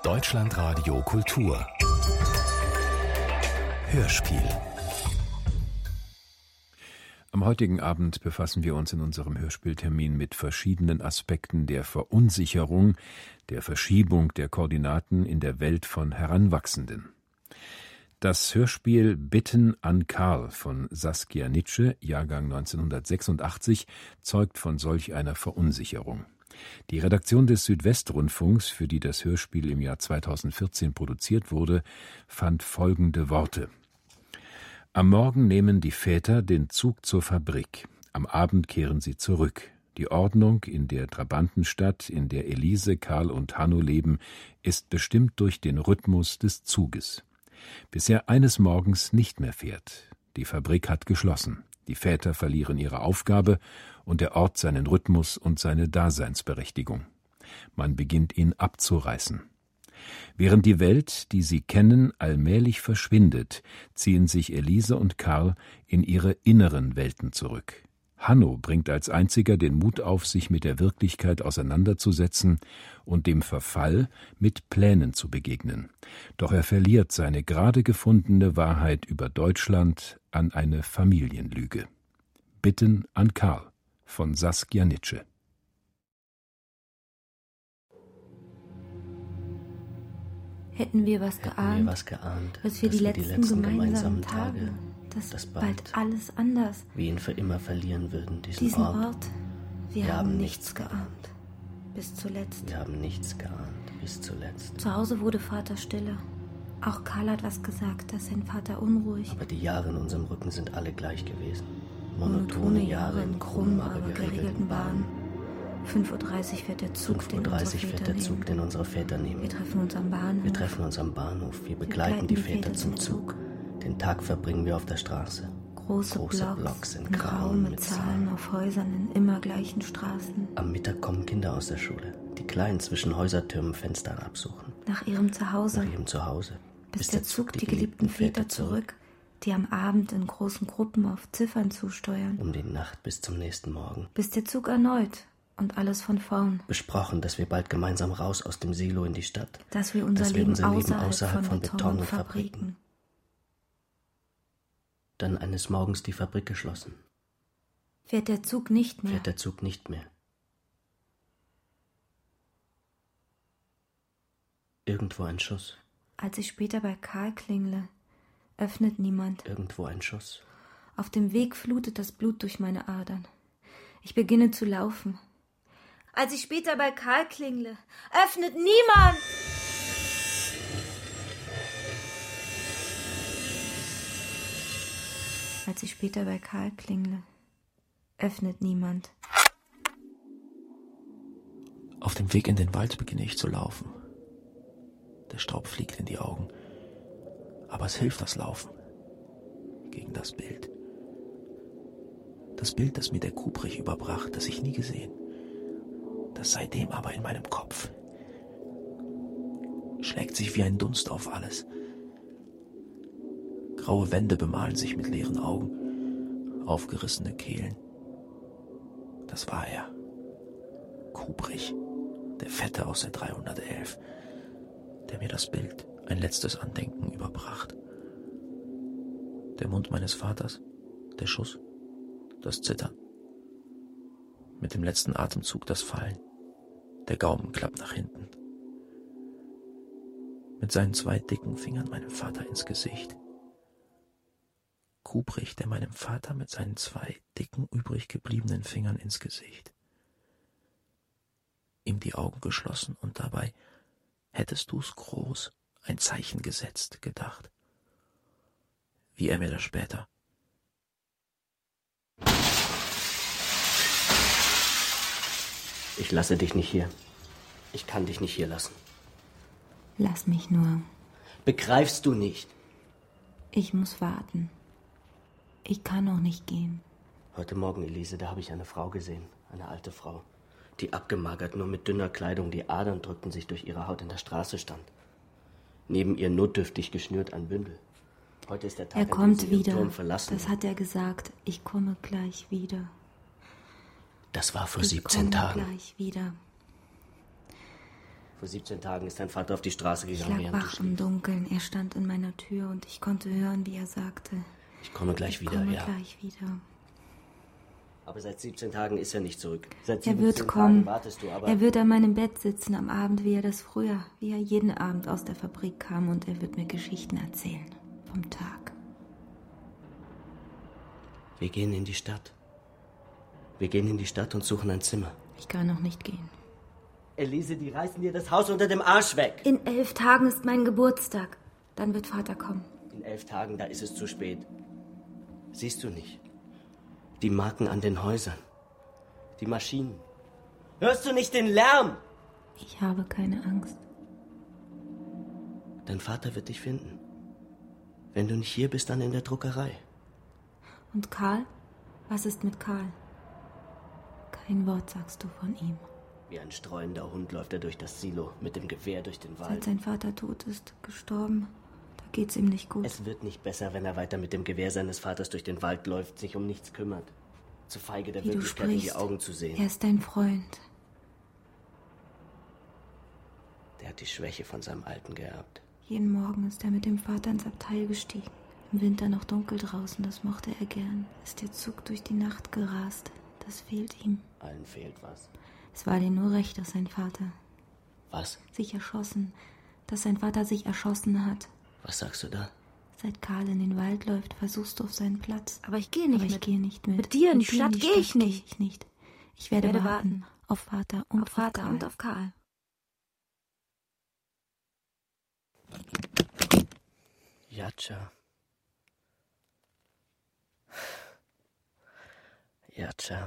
Deutschlandradio Kultur Hörspiel. Am heutigen Abend befassen wir uns in unserem Hörspieltermin mit verschiedenen Aspekten der Verunsicherung, der Verschiebung der Koordinaten in der Welt von Heranwachsenden. Das Hörspiel Bitten an Karl von Saskia Nitsche, Jahrgang 1986, zeugt von solch einer Verunsicherung. Die Redaktion des Südwestrundfunks, für die das Hörspiel im Jahr 2014 produziert wurde, fand folgende Worte: Am Morgen nehmen die Väter den Zug zur Fabrik. Am Abend kehren sie zurück. Die Ordnung in der Trabantenstadt, in der Elise, Karl und Hanno leben, ist bestimmt durch den Rhythmus des Zuges. Bis er eines Morgens nicht mehr fährt. Die Fabrik hat geschlossen. Die Väter verlieren ihre Aufgabe und der Ort seinen Rhythmus und seine Daseinsberechtigung. Man beginnt ihn abzureißen. Während die Welt, die sie kennen, allmählich verschwindet, ziehen sich Elise und Karl in ihre inneren Welten zurück. Hanno bringt als einziger den Mut auf, sich mit der Wirklichkeit auseinanderzusetzen und dem Verfall mit Plänen zu begegnen. Doch er verliert seine gerade gefundene Wahrheit über Deutschland an eine Familienlüge. Bitten an Karl von Saskia Nitsche. Hätten wir was geahnt, dass wir die letzten gemeinsamen Tage, dass bald alles anders, wir ihn für immer verlieren würden, diesen Ort. Wir haben nichts geahnt, bis zuletzt. Wir haben nichts geahnt, bis zuletzt. Zu Hause wurde Vater stiller. Auch Karl hat was gesagt, dass sein Vater unruhig. Aber die Jahre in unserem Rücken sind alle gleich gewesen. Monotone Jahre in krummen, aber geregelten Bahnen. 5:30 Uhr fährt der Zug, den unsere Väter nehmen. Wir treffen uns am Bahnhof. Wir begleiten die Väter zum Zug. Den Tag verbringen wir auf der Straße. Große Blocks in Grau mit Zahlen auf Häusern in immer gleichen Straßen. Am Mittag kommen Kinder aus der Schule, die klein zwischen Häusertürmen Fenstern absuchen. Nach ihrem Zuhause. Bis der Zug die geliebten Väter zurück, die am Abend in großen Gruppen auf Ziffern zusteuern. Um die Nacht bis zum nächsten Morgen. Bis der Zug erneut und alles von vorn. Besprochen, dass wir bald gemeinsam raus aus dem Silo in die Stadt. Dass wir unser Leben außerhalb von Beton und Fabriken. Dann eines Morgens die Fabrik geschlossen. Fährt der Zug nicht mehr. Irgendwo ein Schuss. Als ich später bei Karl klingle, öffnet niemand. Irgendwo ein Schuss. Auf dem Weg flutet das Blut durch meine Adern. Ich beginne zu laufen. Als ich später bei Karl klingle, öffnet niemand! Als ich später bei Karl klingle, öffnet niemand. Auf dem Weg in den Wald beginne ich zu laufen. Der Staub fliegt in die Augen. Aber es hilft das Laufen gegen das Bild. Das Bild, das mir der Kubrich überbracht, das ich nie gesehen. Das seitdem aber in meinem Kopf. Schlägt sich wie ein Dunst auf alles. Graue Wände bemalen sich mit leeren Augen, aufgerissene Kehlen. Das war er. Kubrich, der Fette aus der 311, der mir das Bild, ein letztes Andenken überbracht. Der Mund meines Vaters, der Schuss, das Zittern. Mit dem letzten Atemzug das Fallen. Der Gaumen klappt nach hinten. Mit seinen 2 dicken Fingern meinem Vater ins Gesicht. Kubrich, der meinem Vater mit seinen 2 dicken, übrig gebliebenen Fingern ins Gesicht. Ihm die Augen geschlossen und dabei, hättest du's groß, ein Zeichen gesetzt, gedacht. Wie er mir das später. Ich lasse dich nicht hier. Ich kann dich nicht hier lassen. Lass mich nur. Begreifst du nicht? Ich muss warten. Ich kann noch nicht gehen. Heute Morgen, Elise, da habe ich eine Frau gesehen. Eine alte Frau. Die abgemagert, nur mit dünner Kleidung, die Adern drückten sich durch ihre Haut, in der Straße stand. Neben ihr notdürftig geschnürt ein Bündel. Heute ist der Tag, er kommt wieder. Turm verlassen. Das hat er gesagt. Ich komme gleich wieder. Das war vor 17 Tagen. Gleich wieder. Vor 17 Tagen ist dein Vater auf die Straße Ich gegangen, lag während du wach im schliefst. Dunkeln. Er stand in meiner Tür und ich konnte hören, wie er sagte: Ich komme gleich Ich wieder, komme ja. gleich wieder. Aber seit 17 Tagen ist er nicht zurück. Seit Er 17 wird Tagen kommen. wartest du, aber... Er wird an meinem Bett sitzen am Abend, wie er das früher, wie er jeden Abend aus der Fabrik kam, und er wird mir Geschichten erzählen. Vom Tag. Wir gehen in die Stadt. Wir gehen in die Stadt und suchen ein Zimmer. Ich kann noch nicht gehen. Elise, die reißen dir das Haus unter dem Arsch weg. In 11 Tagen ist mein Geburtstag. Dann wird Vater kommen. In 11 Tagen, da ist es zu spät. Siehst du nicht? Die Marken an den Häusern. Die Maschinen. Hörst du nicht den Lärm? Ich habe keine Angst. Dein Vater wird dich finden. Wenn du nicht hier bist, dann in der Druckerei. Und Karl? Was ist mit Karl? Kein Wort sagst du von ihm. Wie ein streuender Hund läuft er durch das Silo, mit dem Gewehr durch den Seit Wald. sein Vater tot ist, gestorben, da geht's ihm nicht gut. Es wird nicht besser, wenn er weiter mit dem Gewehr seines Vaters durch den Wald läuft, sich um nichts kümmert. Zu feige, der Wie du Wirklichkeit in die sprichst. Augen zu sehen. Er ist dein Freund. Der hat die Schwäche von seinem Alten geerbt. Jeden Morgen ist er mit dem Vater ins Abteil gestiegen. Im Winter noch dunkel draußen, das mochte er gern. Ist der Zug durch die Nacht gerast. Das fehlt ihm. Allen fehlt was. Es war dir nur recht, dass sein Vater Was? sich erschossen, dass sein Vater sich erschossen hat. Was sagst du da? Seit Karl in den Wald läuft, versuchst du auf seinen Platz. Aber ich gehe nicht Aber ich mit. Gehe nicht mit. Mit dir in die Mit dir Stadt gehe ich nicht. Gehe ich nicht. Ich werde warten. Auf Vater und Auf Vater Karl. und auf Karl. Jatscha. Jatscha.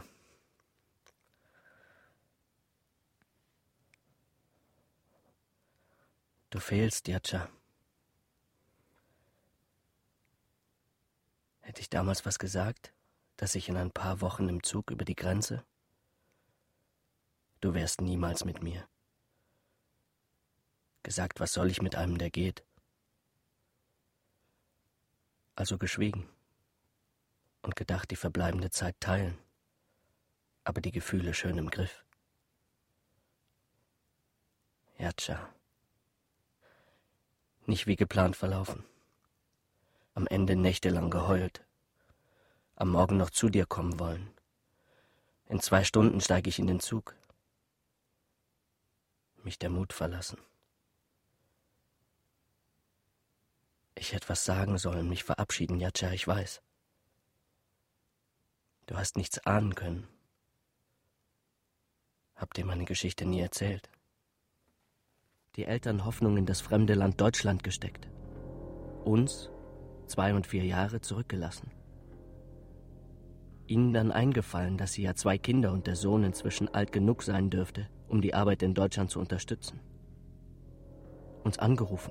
Du fehlst, Jatscha. Hätte ich damals was gesagt, dass ich in ein paar Wochen im Zug über die Grenze? Du wärst niemals mit mir. Gesagt, was soll ich mit einem, der geht? Also geschwiegen und gedacht, die verbleibende Zeit teilen, aber die Gefühle schön im Griff. Jatscha. Nicht wie geplant verlaufen. Am Ende nächtelang geheult. Am Morgen noch zu dir kommen wollen. In 2 Stunden steige ich in den Zug. Mich der Mut verlassen. Ich hätte was sagen sollen, mich verabschieden, Jatscha, ich weiß. Du hast nichts ahnen können. Hab dir meine Geschichte nie erzählt. Die Eltern Hoffnung in das fremde Land Deutschland gesteckt. Uns, 2 und 4 Jahre, zurückgelassen. Ihnen dann eingefallen, dass sie ja 2 Kinder und der Sohn inzwischen alt genug sein dürfte, um die Arbeit in Deutschland zu unterstützen. Uns angerufen.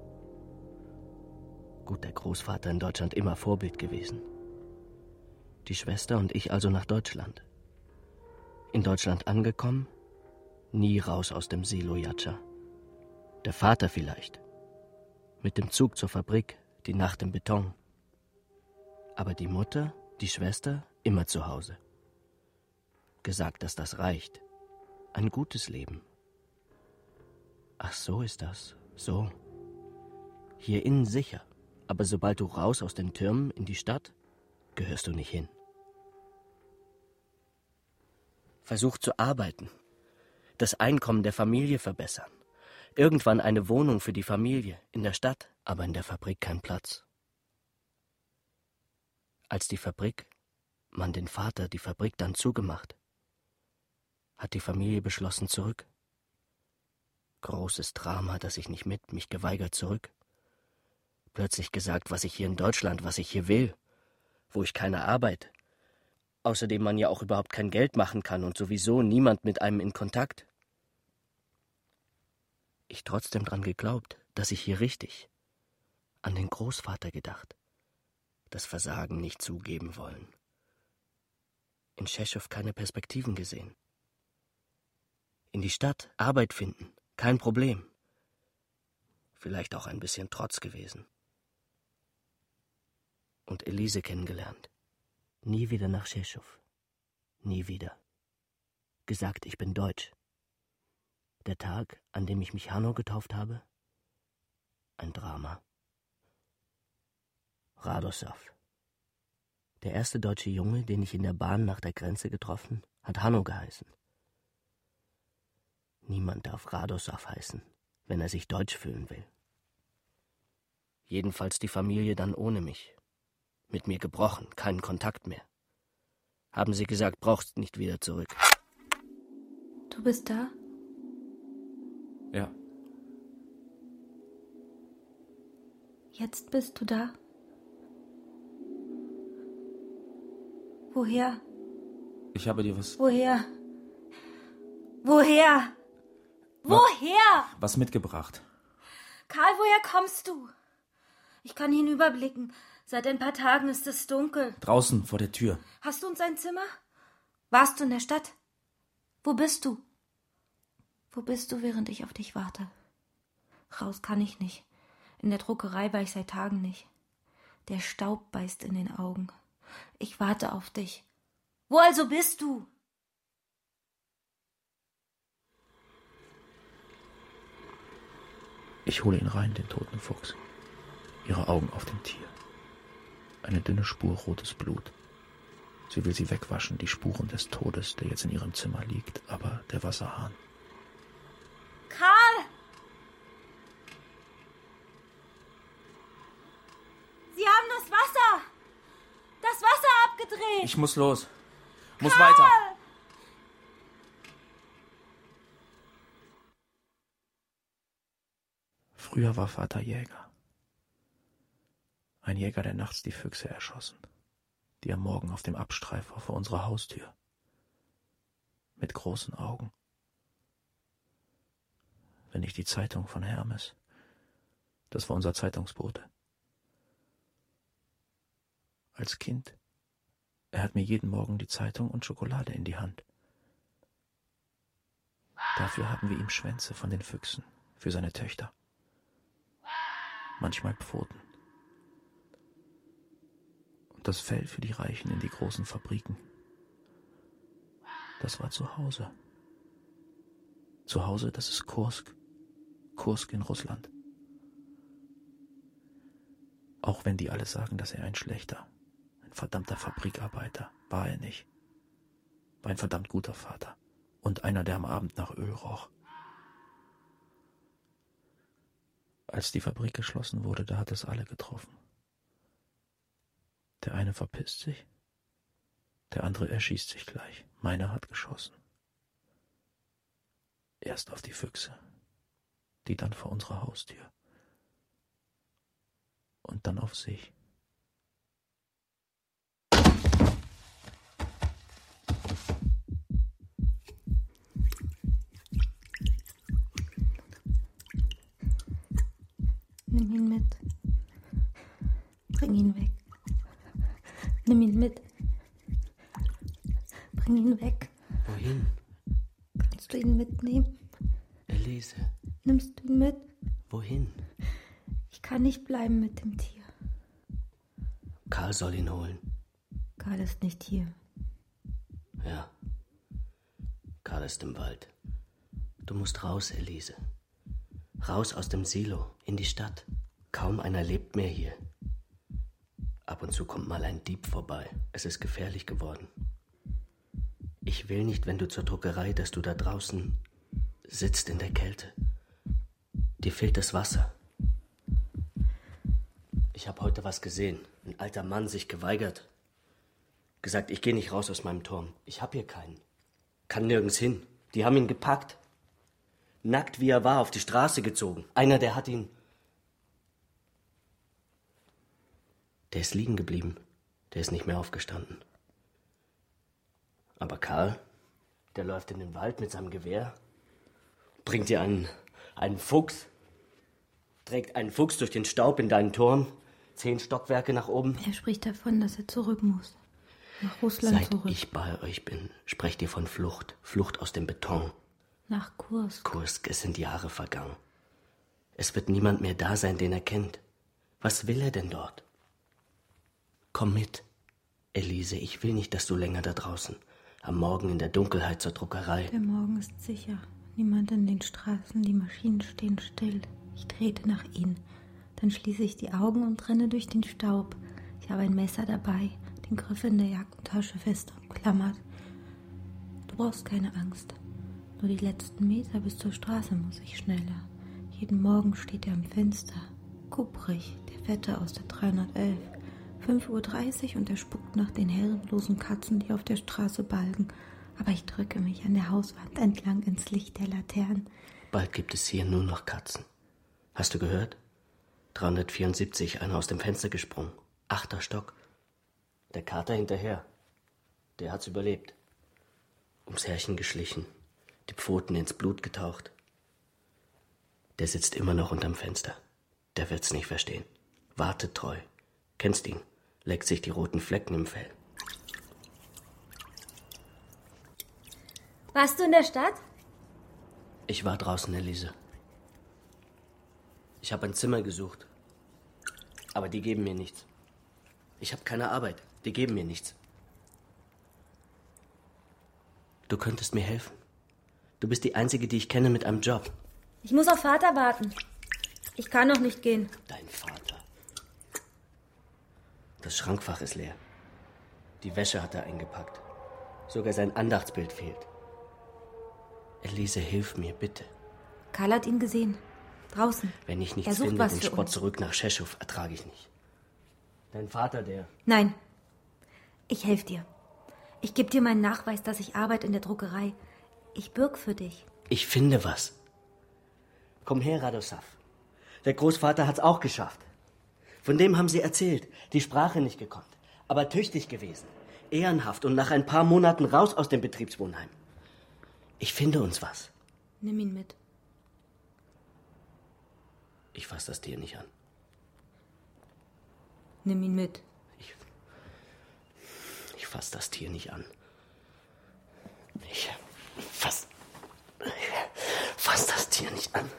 Gut, der Großvater in Deutschland immer Vorbild gewesen. Die Schwester und ich also nach Deutschland. In Deutschland angekommen, nie raus aus dem Silo, Jatscha. Der Vater vielleicht. Mit dem Zug zur Fabrik, die Nacht im Beton. Aber die Mutter, die Schwester, immer zu Hause. Gesagt, dass das reicht. Ein gutes Leben. Ach, so ist das. So. Hier innen sicher. Aber sobald du raus aus den Türmen in die Stadt, gehörst du nicht hin. Versuch zu arbeiten. Das Einkommen der Familie verbessern. Irgendwann eine Wohnung für die Familie in der Stadt, aber in der Fabrik kein Platz. Als die Fabrik, man den Vater, die Fabrik dann zugemacht, hat die Familie beschlossen zurück. Großes Drama, dass ich nicht mit, mich geweigert zurück. Plötzlich gesagt, was ich hier in Deutschland, was ich hier will, wo ich keine Arbeit. Außerdem man ja auch überhaupt kein Geld machen kann und sowieso niemand mit einem in Kontakt. Ich trotzdem dran geglaubt, dass ich hier richtig, an den Großvater gedacht, das Versagen nicht zugeben wollen. In Tschechow keine Perspektiven gesehen. In die Stadt Arbeit finden, kein Problem. Vielleicht auch ein bisschen Trotz gewesen. Und Elise kennengelernt. Nie wieder nach Tschechow. Nie wieder. Gesagt, ich bin deutsch. Der Tag, an dem ich mich Hanno getauft habe? Ein Drama. Radosław. Der erste deutsche Junge, den ich in der Bahn nach der Grenze getroffen, hat Hanno geheißen. Niemand darf Radosław heißen, wenn er sich deutsch fühlen will. Jedenfalls die Familie dann ohne mich. Mit mir gebrochen, keinen Kontakt mehr. Haben sie gesagt, brauchst nicht wieder zurück. Du bist da? Ja. Jetzt bist du da? Woher? Ich habe dir was... Woher? Woher? Woher? Was mitgebracht. Karl, woher kommst du? Ich kann hinüberblicken. Seit ein paar Tagen ist es dunkel. Draußen vor der Tür. Hast du uns ein Zimmer? Warst du in der Stadt? Wo bist du? Wo bist du, während ich auf dich warte? Raus kann ich nicht. In der Druckerei war ich seit Tagen nicht. Der Staub beißt in den Augen. Ich warte auf dich. Wo also bist du? Ich hole ihn rein, den toten Fuchs. Ihre Augen auf dem Tier. Eine dünne Spur rotes Blut. Sie will sie wegwaschen, die Spuren des Todes, der jetzt in ihrem Zimmer liegt, aber der Wasserhahn. Karl! Sie haben das Wasser abgedreht! Ich muss los. Muss Karl! weiter. Früher war Vater Jäger. Ein Jäger, der nachts die Füchse erschossen, die am Morgen auf dem Abstreifer vor unserer Haustür. Mit großen Augen. Wenn nicht die Zeitung von Hermes. Das war unser Zeitungsbote. Als Kind. Er hat mir jeden Morgen die Zeitung und Schokolade in die Hand. Dafür haben wir ihm Schwänze von den Füchsen, für seine Töchter. Manchmal Pfoten. Und das Fell für die Reichen in die großen Fabriken. Das war zu Hause. Zu Hause, das ist Kursk. Kursk in Russland. Auch wenn die alle sagen, dass er ein schlechter, ein verdammter Fabrikarbeiter, war er nicht. War ein verdammt guter Vater. Und einer, der am Abend nach Öl roch. Als die Fabrik geschlossen wurde, da hat es alle getroffen. Der eine verpisst sich, der andere erschießt sich gleich. Meiner hat geschossen. Erst auf die Füchse, die dann vor unserer Haustür. Und dann auf sich. Nimm ihn mit. Bring ihn weg. Nimm ihn mit. Bring ihn weg. Wohin? Kannst du ihn mitnehmen? Elise. Nimmst du ihn mit? Wohin? Ich kann nicht bleiben mit dem Tier. Karl soll ihn holen. Karl ist nicht hier. Ja. Karl ist im Wald. Du musst raus, Elise. Raus aus dem Silo, in die Stadt. Kaum einer lebt mehr hier. Ab und zu kommt mal ein Dieb vorbei. Es ist gefährlich geworden. Ich will nicht, wenn du zur Druckerei, dass du da draußen sitzt in der Kälte. Dir fehlt das Wasser. Ich habe heute was gesehen. Ein alter Mann sich geweigert. Gesagt, ich gehe nicht raus aus meinem Turm. Ich hab hier keinen. Kann nirgends hin. Die haben ihn gepackt. Nackt wie er war, auf die Straße gezogen. Einer, der hat ihn... Der ist liegen geblieben. Der ist nicht mehr aufgestanden. Aber Karl, der läuft in den Wald mit seinem Gewehr, bringt dir einen Fuchs, trägt einen Fuchs durch den Staub in deinen Turm, 10 Stockwerke nach oben. Er spricht davon, dass er zurück muss. Nach Russland Seit zurück. ich bei euch bin, sprecht ihr von Flucht. Flucht aus dem Beton. Nach Kursk. Kursk, es sind Jahre vergangen. Es wird niemand mehr da sein, den er kennt. Was will er denn dort? Komm mit, Elise, ich will nicht, dass du länger da draußen, am Morgen in der Dunkelheit zur Druckerei. Der Morgen ist sicher. Niemand in den Straßen, die Maschinen stehen still. Ich trete nach ihnen. Dann schließe ich die Augen und renne durch den Staub. Ich habe ein Messer dabei, den Griff in der Jackentasche fest umklammert. Du brauchst keine Angst. Nur die letzten Meter bis zur Straße muss ich schneller. Jeden Morgen steht er am Fenster. Kubrich, der Fette aus der 311. 5:30 Uhr und er spuckt nach den herrenlosen Katzen, die auf der Straße balgen. Aber ich drücke mich an der Hauswand entlang ins Licht der Laternen. Bald gibt es hier nur noch Katzen. Hast du gehört? 374, einer aus dem Fenster gesprungen. 8. Stock. Der Kater hinterher. Der hat's überlebt. Ums Härchen geschlichen. Die Pfoten ins Blut getaucht. Der sitzt immer noch unterm Fenster. Der wird's nicht verstehen. Wartet treu. Kennst ihn. Leckt sich die roten Flecken im Fell. Warst du in der Stadt? Ich war draußen, Elise. Ich habe ein Zimmer gesucht. Aber die geben mir nichts. Ich habe keine Arbeit. Die geben mir nichts. Du könntest mir helfen. Du bist die Einzige, die ich kenne mit einem Job. Ich muss auf Vater warten. Ich kann noch nicht gehen. Dein Vater. Das Schrankfach ist leer. Die Wäsche hat er eingepackt. Sogar sein Andachtsbild fehlt. Elise, hilf mir, bitte. Karl hat ihn gesehen. Draußen. Wenn ich Er nichts sucht finde, was den für Spott uns. zurück nach Tschechow ertrage ich nicht. Dein Vater, der... Nein. Ich helfe dir. Ich gebe dir meinen Nachweis, dass ich arbeite in der Druckerei. Ich bürg für dich. Ich finde was. Komm her, Radosav. Der Großvater hat's auch geschafft. Von dem haben sie erzählt. Die Sprache nicht gekonnt. Aber tüchtig gewesen. Ehrenhaft und nach ein paar Monaten raus aus dem Betriebswohnheim. Ich finde uns was. Nimm ihn mit. Ich fass das Tier nicht an. Nimm ihn mit. Ich fass das Tier nicht an. Ich fass das Tier nicht an.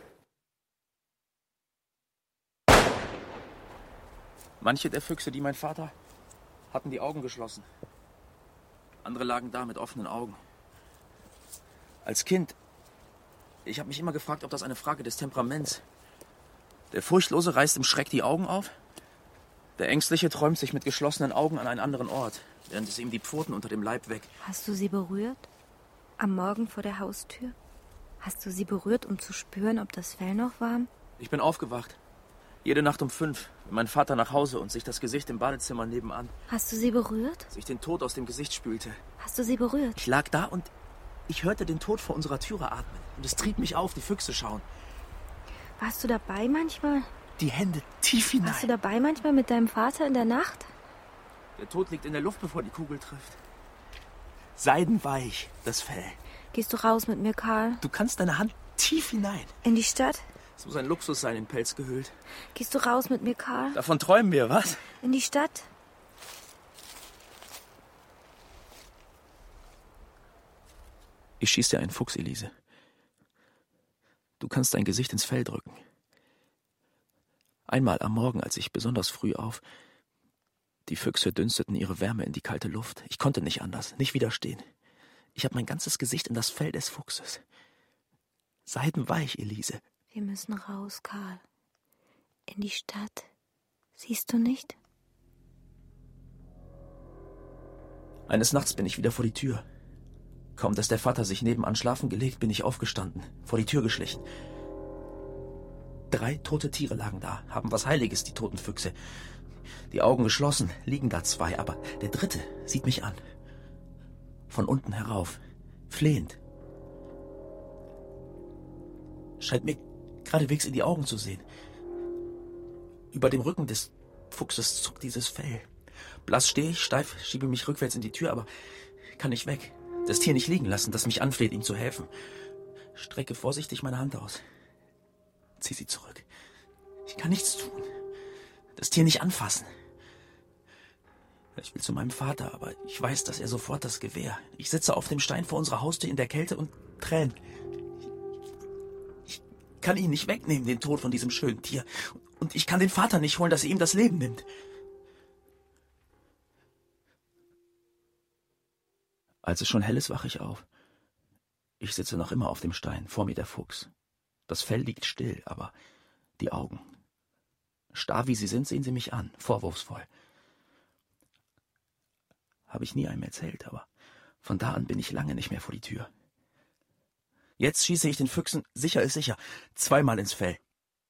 Manche der Füchse, die mein Vater, hatten die Augen geschlossen. Andere lagen da mit offenen Augen. Als Kind, ich habe mich immer gefragt, ob das eine Frage des Temperaments. Der Furchtlose reißt im Schreck die Augen auf. Der Ängstliche träumt sich mit geschlossenen Augen an einen anderen Ort, während es ihm die Pfoten unter dem Leib weg. Hast du sie berührt? Am Morgen vor der Haustür? Hast du sie berührt, um zu spüren, ob das Fell noch warm? Ich bin aufgewacht. Jede Nacht um 5, wenn mein Vater nach Hause und sich das Gesicht im Badezimmer nebenan, Hast du sie berührt? sich den Tod aus dem Gesicht spülte. Hast du sie berührt? Ich lag da und ich hörte den Tod vor unserer Türe atmen. Und es trieb mich auf, die Füchse schauen. Warst du dabei manchmal? Die Hände tief hinein. Warst du dabei manchmal mit deinem Vater in der Nacht? Der Tod liegt in der Luft, bevor die Kugel trifft. Seidenweich, das Fell. Gehst du raus mit mir, Karl? Du kannst deine Hand tief hinein. In die Stadt? Es muss ein Luxus sein, in Pelz gehüllt. Gehst du raus mit mir, Karl? Davon träumen wir, was? In die Stadt? Ich schieß dir einen Fuchs, Elise. Du kannst dein Gesicht ins Fell drücken. Einmal am Morgen, als ich besonders früh auf... Die Füchse dünsteten ihre Wärme in die kalte Luft. Ich konnte nicht anders, nicht widerstehen. Ich habe mein ganzes Gesicht in das Fell des Fuchses. Seidenweich, Elise. Wir müssen raus, Karl. In die Stadt. Siehst du nicht? Eines Nachts bin ich wieder vor die Tür. Kaum, dass der Vater sich nebenan schlafen gelegt, bin ich aufgestanden, vor die Tür geschlichen. 3 tote Tiere lagen da, haben was Heiliges, die toten Füchse. Die Augen geschlossen, liegen da 2, aber der 3. sieht mich an. Von unten herauf, flehend. Scheint mir geradewegs in die Augen zu sehen. Über dem Rücken des Fuchses zuckt dieses Fell. Blass stehe ich, steif, schiebe mich rückwärts in die Tür, aber kann nicht weg. Das Tier nicht liegen lassen, das mich anfleht, ihm zu helfen. Strecke vorsichtig meine Hand aus. Zieh sie zurück. Ich kann nichts tun. Das Tier nicht anfassen. Ich will zu meinem Vater, aber ich weiß, dass er sofort das Gewehr. Ich sitze auf dem Stein vor unserer Haustür in der Kälte und träne. Ich kann ihn nicht wegnehmen, den Tod von diesem schönen Tier. Und ich kann den Vater nicht holen, dass er ihm das Leben nimmt. Als es schon hell ist, wache ich auf. Ich sitze noch immer auf dem Stein, vor mir der Fuchs. Das Fell liegt still, aber die Augen. Starr wie sie sind, sehen sie mich an, vorwurfsvoll. Habe ich nie einem erzählt, aber von da an bin ich lange nicht mehr vor die Tür. Jetzt schieße ich den Füchsen, sicher ist sicher, 2-mal ins Fell.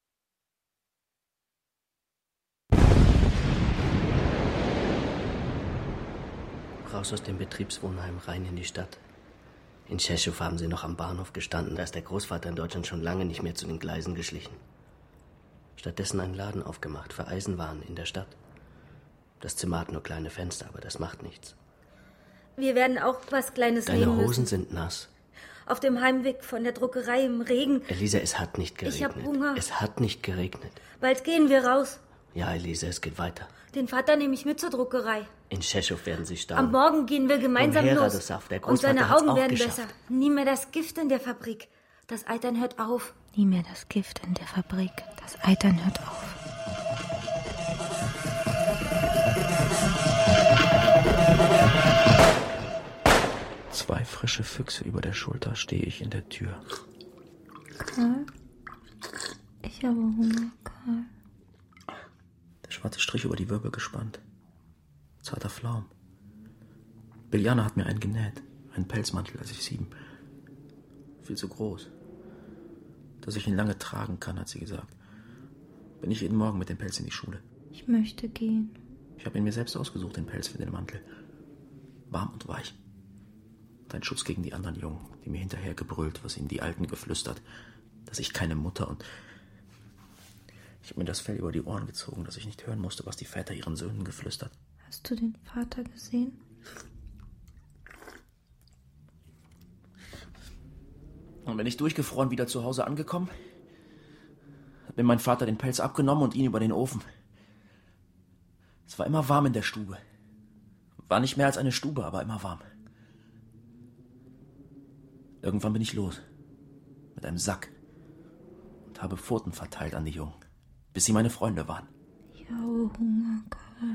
Raus aus dem Betriebswohnheim, rein in die Stadt. In Tschechow haben sie noch am Bahnhof gestanden, da ist der Großvater in Deutschland schon lange nicht mehr zu den Gleisen geschlichen. Stattdessen einen Laden aufgemacht für Eisenwaren in der Stadt. Das Zimmer hat nur kleine Fenster, aber das macht nichts. Wir werden auch was Kleines nehmen müssen. Deine Hosen sind nass. Auf dem Heimweg von der Druckerei im Regen. Elise, es hat nicht geregnet. Ich hab Hunger. Es hat nicht geregnet. Bald gehen wir raus. Ja, Elise, es geht weiter. Den Vater nehme ich mit zur Druckerei. In Tschechow werden sie sterben. Am Morgen gehen wir gemeinsam los. Der Und seine hat's Augen auch werden geschafft. besser. Nie mehr das Gift in der Fabrik. Das Eitern hört auf. Nie mehr das Gift in der Fabrik. Das Eitern hört auf. Zwei frische Füchse über der Schulter stehe ich in der Tür. Karl? Ich habe Hunger, Karl. Der schwarze Strich über die Wirbel gespannt. Zarter Flaum. Biljana hat mir einen genäht. Einen Pelzmantel, als ich 7. Viel zu groß. Dass ich ihn lange tragen kann, hat sie gesagt. Bin ich jeden Morgen mit dem Pelz in die Schule. Ich möchte gehen. Ich habe ihn mir selbst ausgesucht, den Pelz für den Mantel. Warm und weich. Und ein Schutz gegen die anderen Jungen, die mir hinterher gebrüllt, was ihnen die Alten geflüstert. Dass ich keine Mutter und... Ich habe mir das Fell über die Ohren gezogen, dass ich nicht hören musste, was die Väter ihren Söhnen geflüstert. Hast du den Vater gesehen? Und bin ich durchgefroren wieder zu Hause angekommen, hat mir mein Vater den Pelz abgenommen und ihn über den Ofen. Es war immer warm in der Stube. War nicht mehr als eine Stube, aber immer warm. Irgendwann bin ich los. Mit einem Sack. Und habe Pfoten verteilt an die Jungen. Bis sie meine Freunde waren. Ich habe Hunger, Karl.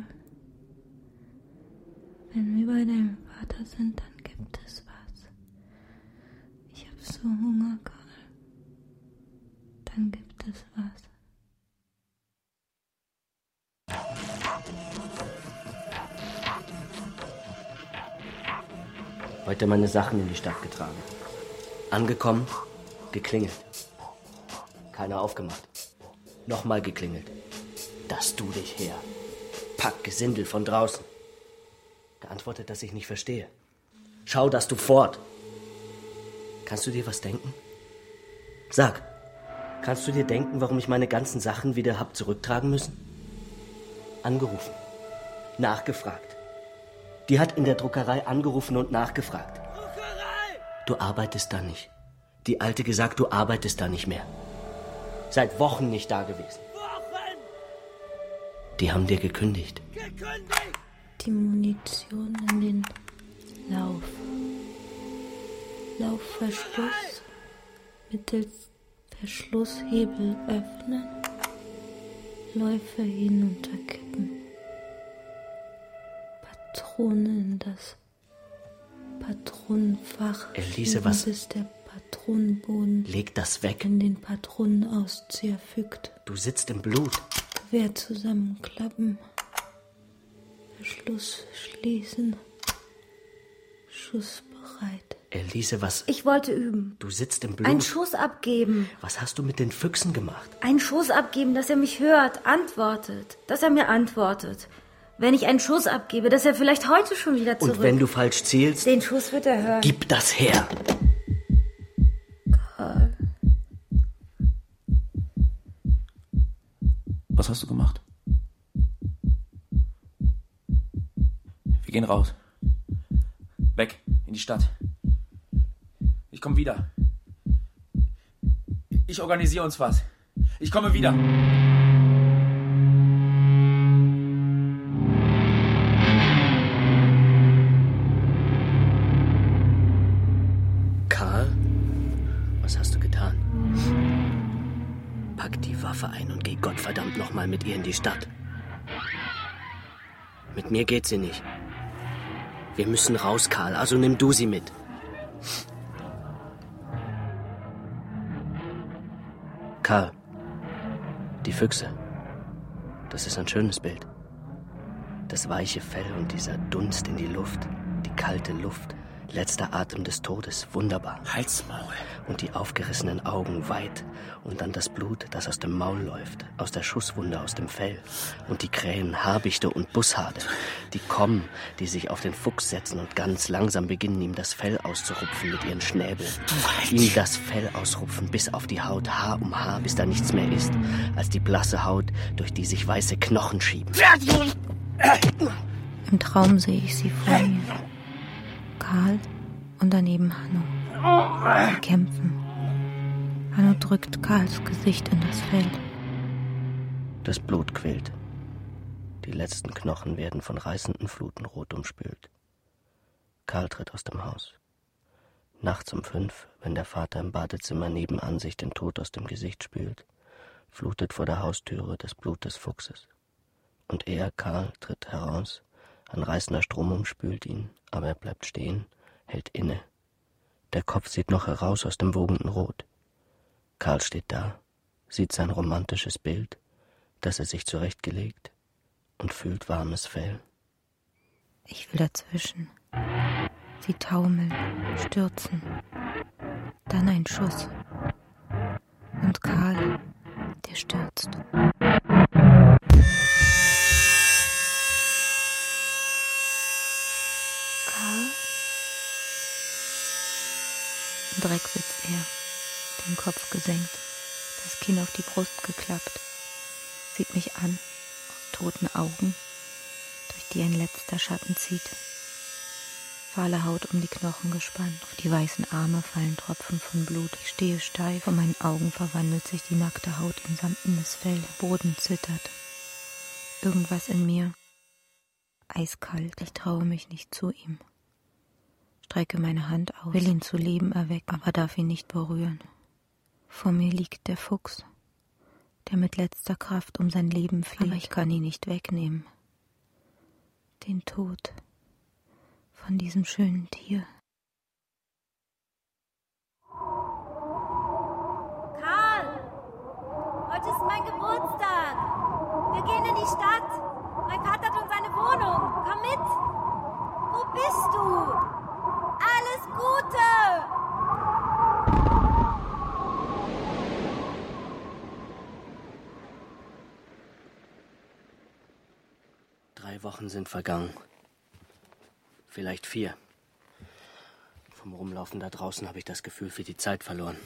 Wenn wir bei deinem Vater sind, dann gibt es was. Ich habe so Hunger, Karl. Dann gibt es was. Heute meine Sachen in die Stadt getragen. Angekommen, geklingelt. Keiner aufgemacht. Nochmal geklingelt. Das du dich her. Pack Gesindel von draußen. Geantwortet, dass ich nicht verstehe. Schau, dass du fort. Kannst du dir was denken? Sag, kannst du dir denken, warum ich meine ganzen Sachen wieder hab zurücktragen müssen? Angerufen. Nachgefragt. Die hat in der Druckerei angerufen und nachgefragt. Druckerei! Du arbeitest da nicht. Die Alte gesagt, du arbeitest da nicht mehr. Seit Wochen nicht da gewesen. Wochen! Die haben dir gekündigt. Gekündigt! Die Munition in den Lauf. Laufverschluss mittels Verschlusshebel öffnen. Läufe hinunterkippen. Patronen in das Patronenfach. Elise, was? Bis der Patronenboden Leg das weg. in den Patronenauszieher fügt. Du sitzt im Blut. Gewehr zusammenklappen. Verschluss schließen. Schuss bereit. Elise, was? Ich wollte üben. Du sitzt im Blut. Einen Schuss abgeben. Was hast du mit den Füchsen gemacht? Einen Schuss abgeben, dass er mich hört, antwortet. Dass er mir antwortet. Wenn ich einen Schuss abgebe, dass er vielleicht heute schon wieder zurück... Und wenn du falsch zielst? Den Schuss wird er hören. Gib das her. Karl. Was hast du gemacht? Wir gehen raus. Weg, in die Stadt. Ich komme wieder. Ich organisiere uns was. Ich komme wieder. Karl, was hast du getan? Pack die Waffe ein und geh Gottverdammt nochmal mit ihr in die Stadt. Mit mir geht sie nicht. Wir müssen raus, Karl, also nimm du sie mit. Karl. Die Füchse. Das ist ein schönes Bild. Das weiche Fell und dieser Dunst in die Luft. Die kalte Luft. Letzter Atem des Todes. Wunderbar. Halsmaul. Und die aufgerissenen Augen weit. Und dann das Blut, das aus dem Maul läuft. Aus der Schusswunde, aus dem Fell. Und die Krähen, Habichte und Bussarde. Die kommen, die sich auf den Fuchs setzen und ganz langsam beginnen, ihm das Fell auszurupfen mit ihren Schnäbeln. Ihm das Fell ausrupfen bis auf die Haut, Haar um Haar, bis da nichts mehr ist, als die blasse Haut, durch die sich weiße Knochen schieben. Im Traum sehe ich sie vor mir. Karl und daneben Hanno. Sie kämpfen. Hanno drückt Karls Gesicht in das Fell. Das Blut quillt. Die letzten Knochen werden von reißenden Fluten rot umspült. Karl tritt aus dem Haus. Nachts um 5, wenn der Vater im Badezimmer nebenan sich den Tod aus dem Gesicht spült, flutet vor der Haustüre das Blut des Fuchses. Und er, Karl, tritt heraus. Ein reißender Strom umspült ihn, aber er bleibt stehen, hält inne. Der Kopf sieht noch heraus aus dem wogenden Rot. Karl steht da, sieht sein romantisches Bild, das er sich zurechtgelegt, und fühlt warmes Fell. Ich will dazwischen. Sie taumeln, stürzen. Dann ein Schuss. Und Karl, der stürzt. Im Dreck sitzt er, den Kopf gesenkt, das Kinn auf die Brust geklappt, sieht mich an, aus toten Augen, durch die ein letzter Schatten zieht. Fahle Haut um die Knochen gespannt, auf die weißen Arme fallen Tropfen von Blut. Ich stehe steif, vor meinen Augen verwandelt sich die nackte Haut in samtenes Fell, der Boden zittert. Irgendwas in mir, eiskalt, ich traue mich nicht zu ihm. Strecke meine Hand aus, will ihn zu Leben erwecken, aber darf ihn nicht berühren. Vor mir liegt der Fuchs, der mit letzter Kraft um sein Leben flieht, aber ich kann ihn nicht wegnehmen. Den Tod von diesem schönen Tier. Karl, heute ist mein Geburtstag. Wir gehen in die Stadt. Mein Vater hat uns eine Wohnung. Komm mit. Wo bist du? Alles Gute! 3 Wochen sind vergangen. Vielleicht 4. Vom Rumlaufen da draußen habe ich das Gefühl für die Zeit verloren.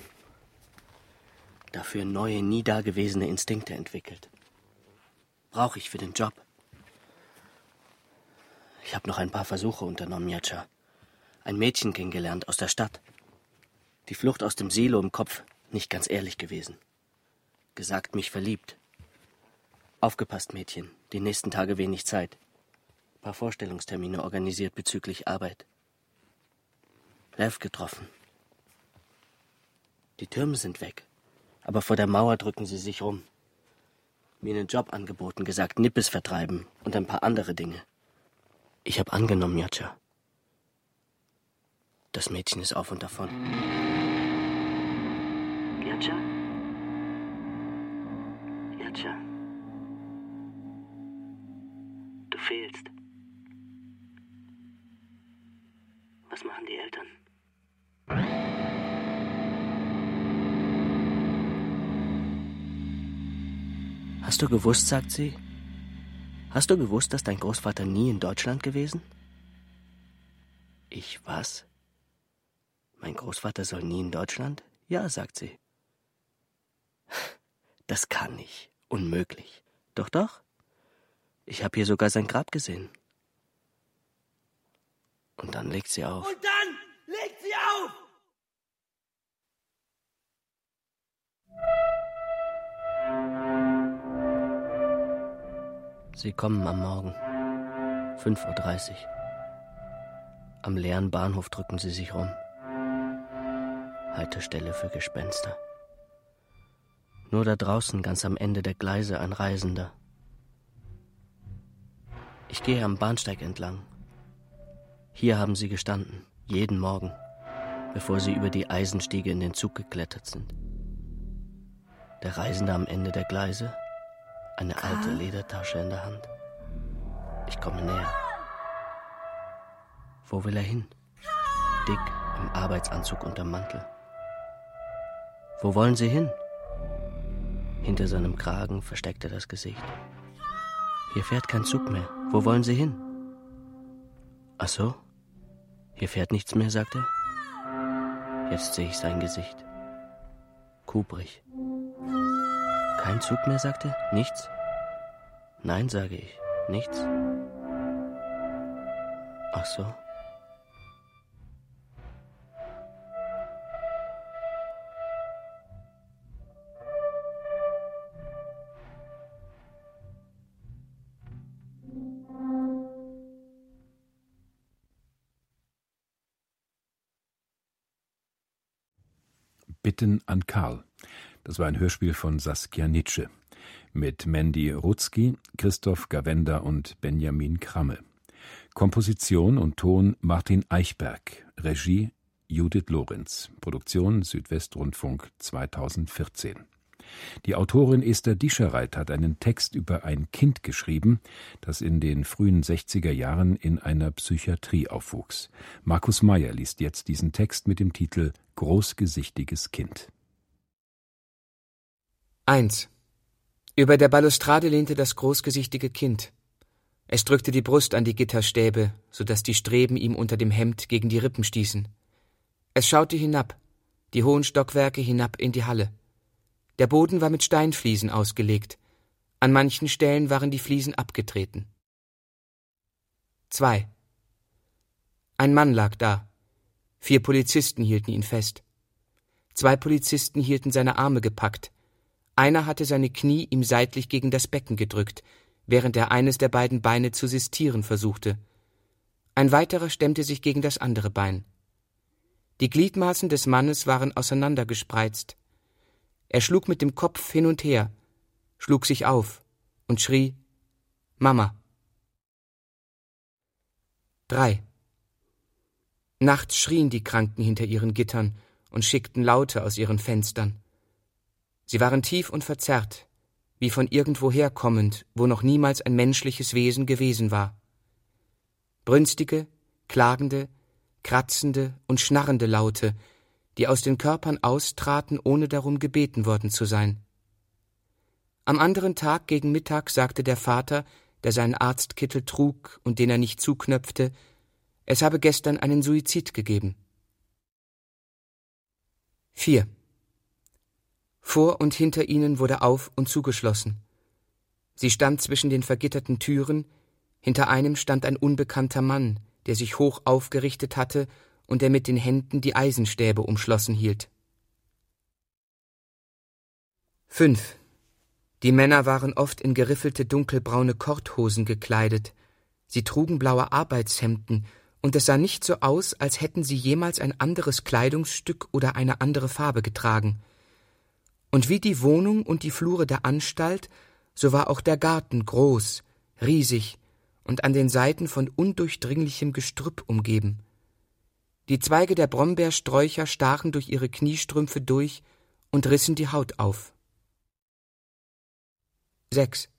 Dafür neue, nie dagewesene Instinkte entwickelt. Brauche ich für den Job. Ich habe noch ein paar Versuche unternommen, Jatscha. Ein Mädchen kennengelernt aus der Stadt. Die Flucht aus dem Silo im Kopf, nicht ganz ehrlich gewesen. Gesagt, mich verliebt. Aufgepasst, Mädchen, die nächsten Tage wenig Zeit. Paar Vorstellungstermine organisiert bezüglich Arbeit. Lev getroffen. Die Türme sind weg, aber vor der Mauer drücken sie sich rum. Mir einen Job angeboten, gesagt, Nippes vertreiben und ein paar andere Dinge. Ich habe angenommen, Jatscha. Das Mädchen ist auf und davon. Jatscha? Jatscha? Du fehlst. Was machen die Eltern? Hast du gewusst, sagt sie? Hast du gewusst, dass dein Großvater nie in Deutschland gewesen? Ich was? Mein Großvater soll nie in Deutschland? Ja, sagt sie. Das kann nicht. Unmöglich. Doch, doch. Ich habe hier sogar sein Grab gesehen. Und dann legt sie auf. Und dann legt sie auf! Sie kommen am Morgen. 5:30 Uhr. Am leeren Bahnhof drücken sie sich rum. Haltestelle für Gespenster. Nur da draußen, ganz am Ende der Gleise, ein Reisender. Ich gehe am Bahnsteig entlang. Hier haben sie gestanden, jeden Morgen, bevor sie über die Eisenstiege in den Zug geklettert sind. Der Reisende am Ende der Gleise, eine alte Ledertasche in der Hand. Ich komme näher. Wo will er hin? Dick im Arbeitsanzug unterm Mantel. Wo wollen Sie hin? Hinter seinem Kragen versteckt er das Gesicht. Hier fährt kein Zug mehr. Wo wollen Sie hin? Ach so? Hier fährt nichts mehr, sagt er. Jetzt sehe ich sein Gesicht. Kubrig. Kein Zug mehr, sagt er? Nichts? Nein, sage ich. Nichts? Ach so. Bitten an Karl. Das war ein Hörspiel von Saskia Nitsche mit Mandy Rutzki, Christoph Gawenda und Benjamin Kramme. Komposition und Ton Martin Eichberg, Regie Judith Lorenz, Produktion Südwestrundfunk 2014. Die Autorin Esther Dischereit hat einen Text über ein Kind geschrieben, das in den frühen 60er Jahren in einer Psychiatrie aufwuchs. Markus Meyer liest jetzt diesen Text mit dem Titel Großgesichtiges Kind. 1. Über der Balustrade lehnte das großgesichtige Kind. Es drückte die Brust an die Gitterstäbe, so dass die Streben ihm unter dem Hemd gegen die Rippen stießen. Es schaute hinab, die hohen Stockwerke hinab in die Halle. Der Boden war mit Steinfliesen ausgelegt. An manchen Stellen waren die Fliesen abgetreten. 2. Ein Mann lag da. 4 Polizisten hielten ihn fest. 2 Polizisten hielten seine Arme gepackt. Einer hatte seine Knie ihm seitlich gegen das Becken gedrückt, während er eines der beiden Beine zu sistieren versuchte. Ein weiterer stemmte sich gegen das andere Bein. Die Gliedmaßen des Mannes waren auseinandergespreizt. Er schlug mit dem Kopf hin und her, schlug sich auf und schrie: »Mama!« 3. Nachts schrien die Kranken hinter ihren Gittern und schickten Laute aus ihren Fenstern. Sie waren tief und verzerrt, wie von irgendwoher kommend, wo noch niemals ein menschliches Wesen gewesen war. Brünstige, klagende, kratzende und schnarrende Laute, die aus den Körpern austraten, ohne darum gebeten worden zu sein. Am anderen Tag gegen Mittag sagte der Vater, der seinen Arztkittel trug und den er nicht zuknöpfte, es habe gestern einen Suizid gegeben. 4. Vor und hinter ihnen wurde auf- und zugeschlossen. Sie stand zwischen den vergitterten Türen, hinter einem stand ein unbekannter Mann, der sich hoch aufgerichtet hatte und der mit den Händen die Eisenstäbe umschlossen hielt. 5. Die Männer waren oft in geriffelte dunkelbraune Korthosen gekleidet. Sie trugen blaue Arbeitshemden, und es sah nicht so aus, als hätten sie jemals ein anderes Kleidungsstück oder eine andere Farbe getragen. Und wie die Wohnung und die Flure der Anstalt, so war auch der Garten groß, riesig und an den Seiten von undurchdringlichem Gestrüpp umgeben. Die Zweige der Brombeersträucher stachen durch ihre Kniestrümpfe durch und rissen die Haut auf. 6.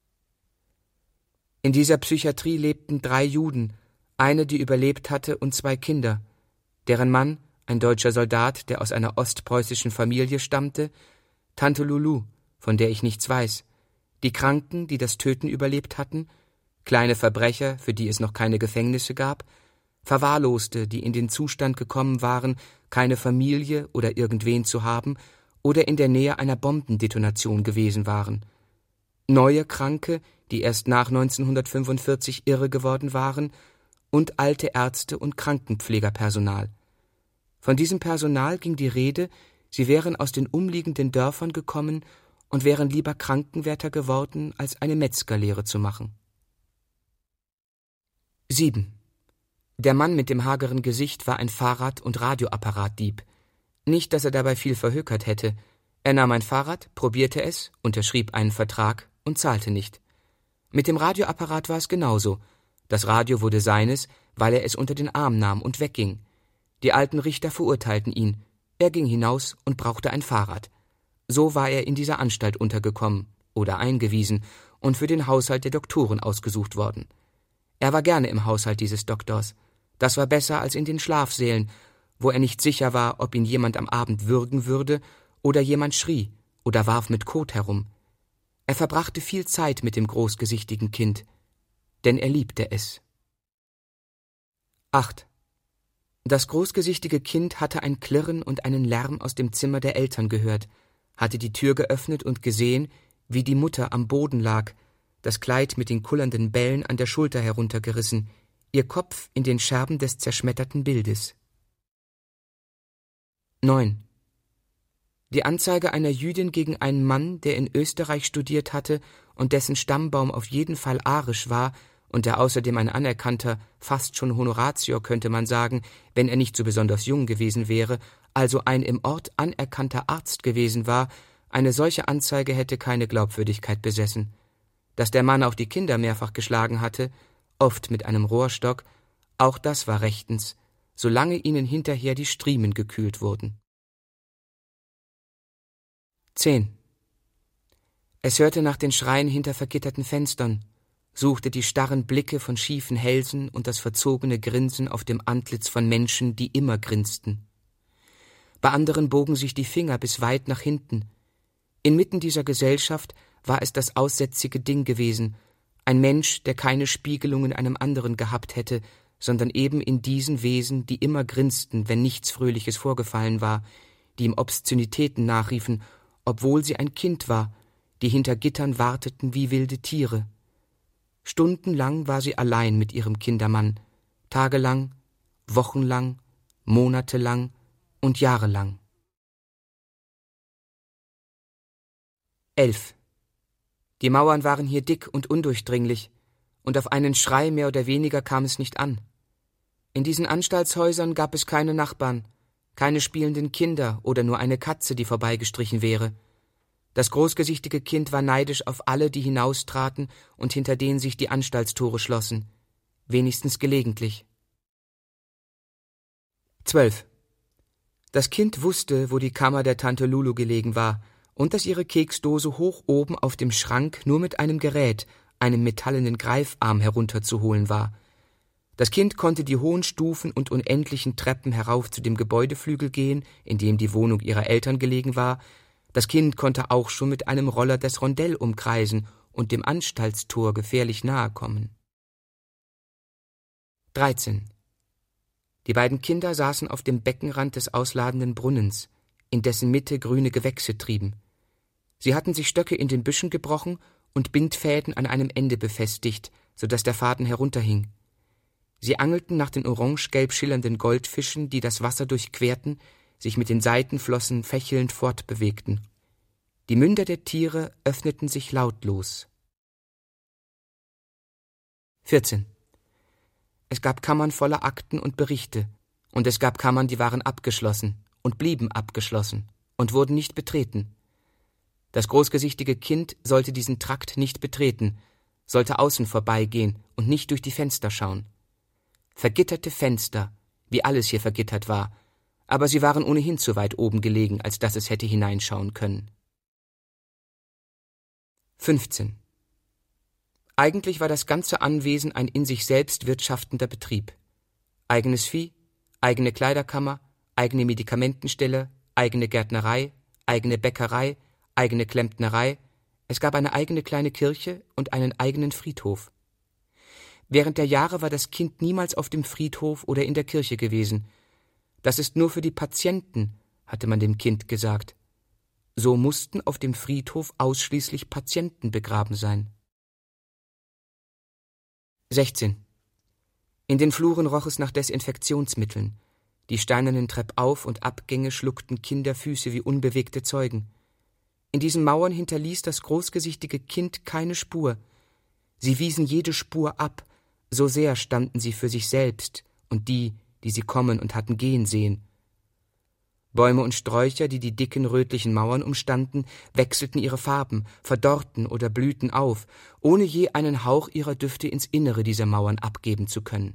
In dieser Psychiatrie lebten 3 Juden, eine, die überlebt hatte, und 2 Kinder, deren Mann, ein deutscher Soldat, der aus einer ostpreußischen Familie stammte, Tante Lulu, von der ich nichts weiß, die Kranken, die das Töten überlebt hatten, kleine Verbrecher, für die es noch keine Gefängnisse gab, Verwahrloste, die in den Zustand gekommen waren, keine Familie oder irgendwen zu haben oder in der Nähe einer Bombendetonation gewesen waren, neue Kranke, die erst nach 1945 irre geworden waren, und alte Ärzte und Krankenpflegerpersonal. Von diesem Personal ging die Rede, sie wären aus den umliegenden Dörfern gekommen und wären lieber Krankenwärter geworden, als eine Metzgerlehre zu machen. 7. Der Mann mit dem hageren Gesicht war ein Fahrrad- und Radioapparatdieb. Nicht, dass er dabei viel verhökert hätte. Er nahm ein Fahrrad, probierte es, unterschrieb einen Vertrag und zahlte nicht. Mit dem Radioapparat war es genauso. Das Radio wurde seines, weil er es unter den Arm nahm und wegging. Die alten Richter verurteilten ihn. Er ging hinaus und brauchte ein Fahrrad. So war er in dieser Anstalt untergekommen oder eingewiesen und für den Haushalt der Doktoren ausgesucht worden. Er war gerne im Haushalt dieses Doktors. Das war besser als in den Schlafsälen, wo er nicht sicher war, ob ihn jemand am Abend würgen würde oder jemand schrie oder warf mit Kot herum. Er verbrachte viel Zeit mit dem großgesichtigen Kind, denn er liebte es. 8. Das großgesichtige Kind hatte ein Klirren und einen Lärm aus dem Zimmer der Eltern gehört, hatte die Tür geöffnet und gesehen, wie die Mutter am Boden lag, das Kleid mit den kullernden Bällen an der Schulter heruntergerissen, ihr Kopf in den Scherben des zerschmetterten Bildes. 9. Die Anzeige einer Jüdin gegen einen Mann, der in Österreich studiert hatte und dessen Stammbaum auf jeden Fall arisch war und der außerdem ein anerkannter, fast schon Honoratior, könnte man sagen, wenn er nicht so besonders jung gewesen wäre, also ein im Ort anerkannter Arzt gewesen war, eine solche Anzeige hätte keine Glaubwürdigkeit besessen. Dass der Mann auch die Kinder mehrfach geschlagen hatte, oft mit einem Rohrstock, auch das war rechtens, solange ihnen hinterher die Striemen gekühlt wurden. 10. Es hörte nach den Schreien hinter vergitterten Fenstern, suchte die starren Blicke von schiefen Hälsen und das verzogene Grinsen auf dem Antlitz von Menschen, die immer grinsten. Bei anderen bogen sich die Finger bis weit nach hinten. Inmitten dieser Gesellschaft war es das aussätzige Ding gewesen, ein Mensch, der keine Spiegelung in einem anderen gehabt hätte, sondern eben in diesen Wesen, die immer grinsten, wenn nichts Fröhliches vorgefallen war, die ihm Obszönitäten nachriefen, obwohl sie ein Kind war, die hinter Gittern warteten wie wilde Tiere. Stundenlang war sie allein mit ihrem Kindermann, tagelang, wochenlang, monatelang und jahrelang. 11. Die Mauern waren hier dick und undurchdringlich, und auf einen Schrei mehr oder weniger kam es nicht an. In diesen Anstaltshäusern gab es keine Nachbarn, keine spielenden Kinder oder nur eine Katze, die vorbeigestrichen wäre. Das großgesichtige Kind war neidisch auf alle, die hinaustraten und hinter denen sich die Anstaltstore schlossen, wenigstens gelegentlich. 12. Das Kind wusste, wo die Kammer der Tante Lulu gelegen war und dass ihre Keksdose hoch oben auf dem Schrank nur mit einem Gerät, einem metallenen Greifarm, herunterzuholen war. Das Kind konnte die hohen Stufen und unendlichen Treppen herauf zu dem Gebäudeflügel gehen, in dem die Wohnung ihrer Eltern gelegen war. Das Kind konnte auch schon mit einem Roller das Rondell umkreisen und dem Anstaltstor gefährlich nahe kommen. 13. Die beiden Kinder saßen auf dem Beckenrand des ausladenden Brunnens, in dessen Mitte grüne Gewächse trieben. Sie hatten sich Stöcke in den Büschen gebrochen und Bindfäden an einem Ende befestigt, so dass der Faden herunterhing. Sie angelten nach den orange-gelb schillernden Goldfischen, die das Wasser durchquerten, sich mit den Seitenflossen fächelnd fortbewegten. Die Münder der Tiere öffneten sich lautlos. 14. Es gab Kammern voller Akten und Berichte, und es gab Kammern, die waren abgeschlossen und blieben abgeschlossen und wurden nicht betreten. Das großgesichtige Kind sollte diesen Trakt nicht betreten, sollte außen vorbeigehen und nicht durch die Fenster schauen. Vergitterte Fenster, wie alles hier vergittert war, aber sie waren ohnehin zu weit oben gelegen, als dass es hätte hineinschauen können. 15. Eigentlich war das ganze Anwesen ein in sich selbst wirtschaftender Betrieb. Eigenes Vieh, eigene Kleiderkammer, eigene Medikamentenstelle, eigene Gärtnerei, eigene Bäckerei, eigene Klempnerei, es gab eine eigene kleine Kirche und einen eigenen Friedhof. Während der Jahre war das Kind niemals auf dem Friedhof oder in der Kirche gewesen. Das ist nur für die Patienten, hatte man dem Kind gesagt. So mussten auf dem Friedhof ausschließlich Patienten begraben sein. 16. In den Fluren roch es nach Desinfektionsmitteln. Die steinernen Treppauf- und Abgänge schluckten Kinderfüße wie unbewegte Zeugen. In diesen Mauern hinterließ das großgesichtige Kind keine Spur. Sie wiesen jede Spur ab, so sehr standen sie für sich selbst und die sie kommen und hatten gehen sehen. Bäume und Sträucher, die die dicken rötlichen Mauern umstanden, wechselten ihre Farben, verdorrten oder blühten auf, ohne je einen Hauch ihrer Düfte ins Innere dieser Mauern abgeben zu können.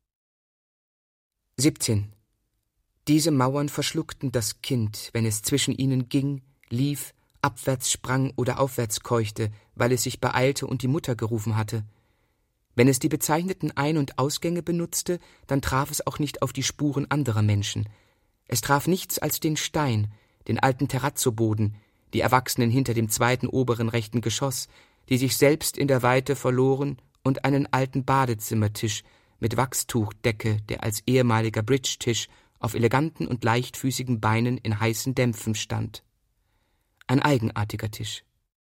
17. Diese Mauern verschluckten das Kind, wenn es zwischen ihnen ging, lief, abwärts sprang oder aufwärts keuchte, weil es sich beeilte und die Mutter gerufen hatte. Wenn es die bezeichneten Ein- und Ausgänge benutzte, dann traf es auch nicht auf die Spuren anderer Menschen. Es traf nichts als den Stein, den alten Terrazzoboden, die Erwachsenen hinter dem zweiten oberen rechten Geschoss, die sich selbst in der Weite verloren, und einen alten Badezimmertisch mit Wachstuchdecke, der als ehemaliger Bridge-Tisch auf eleganten und leichtfüßigen Beinen in heißen Dämpfen stand. Ein eigenartiger Tisch.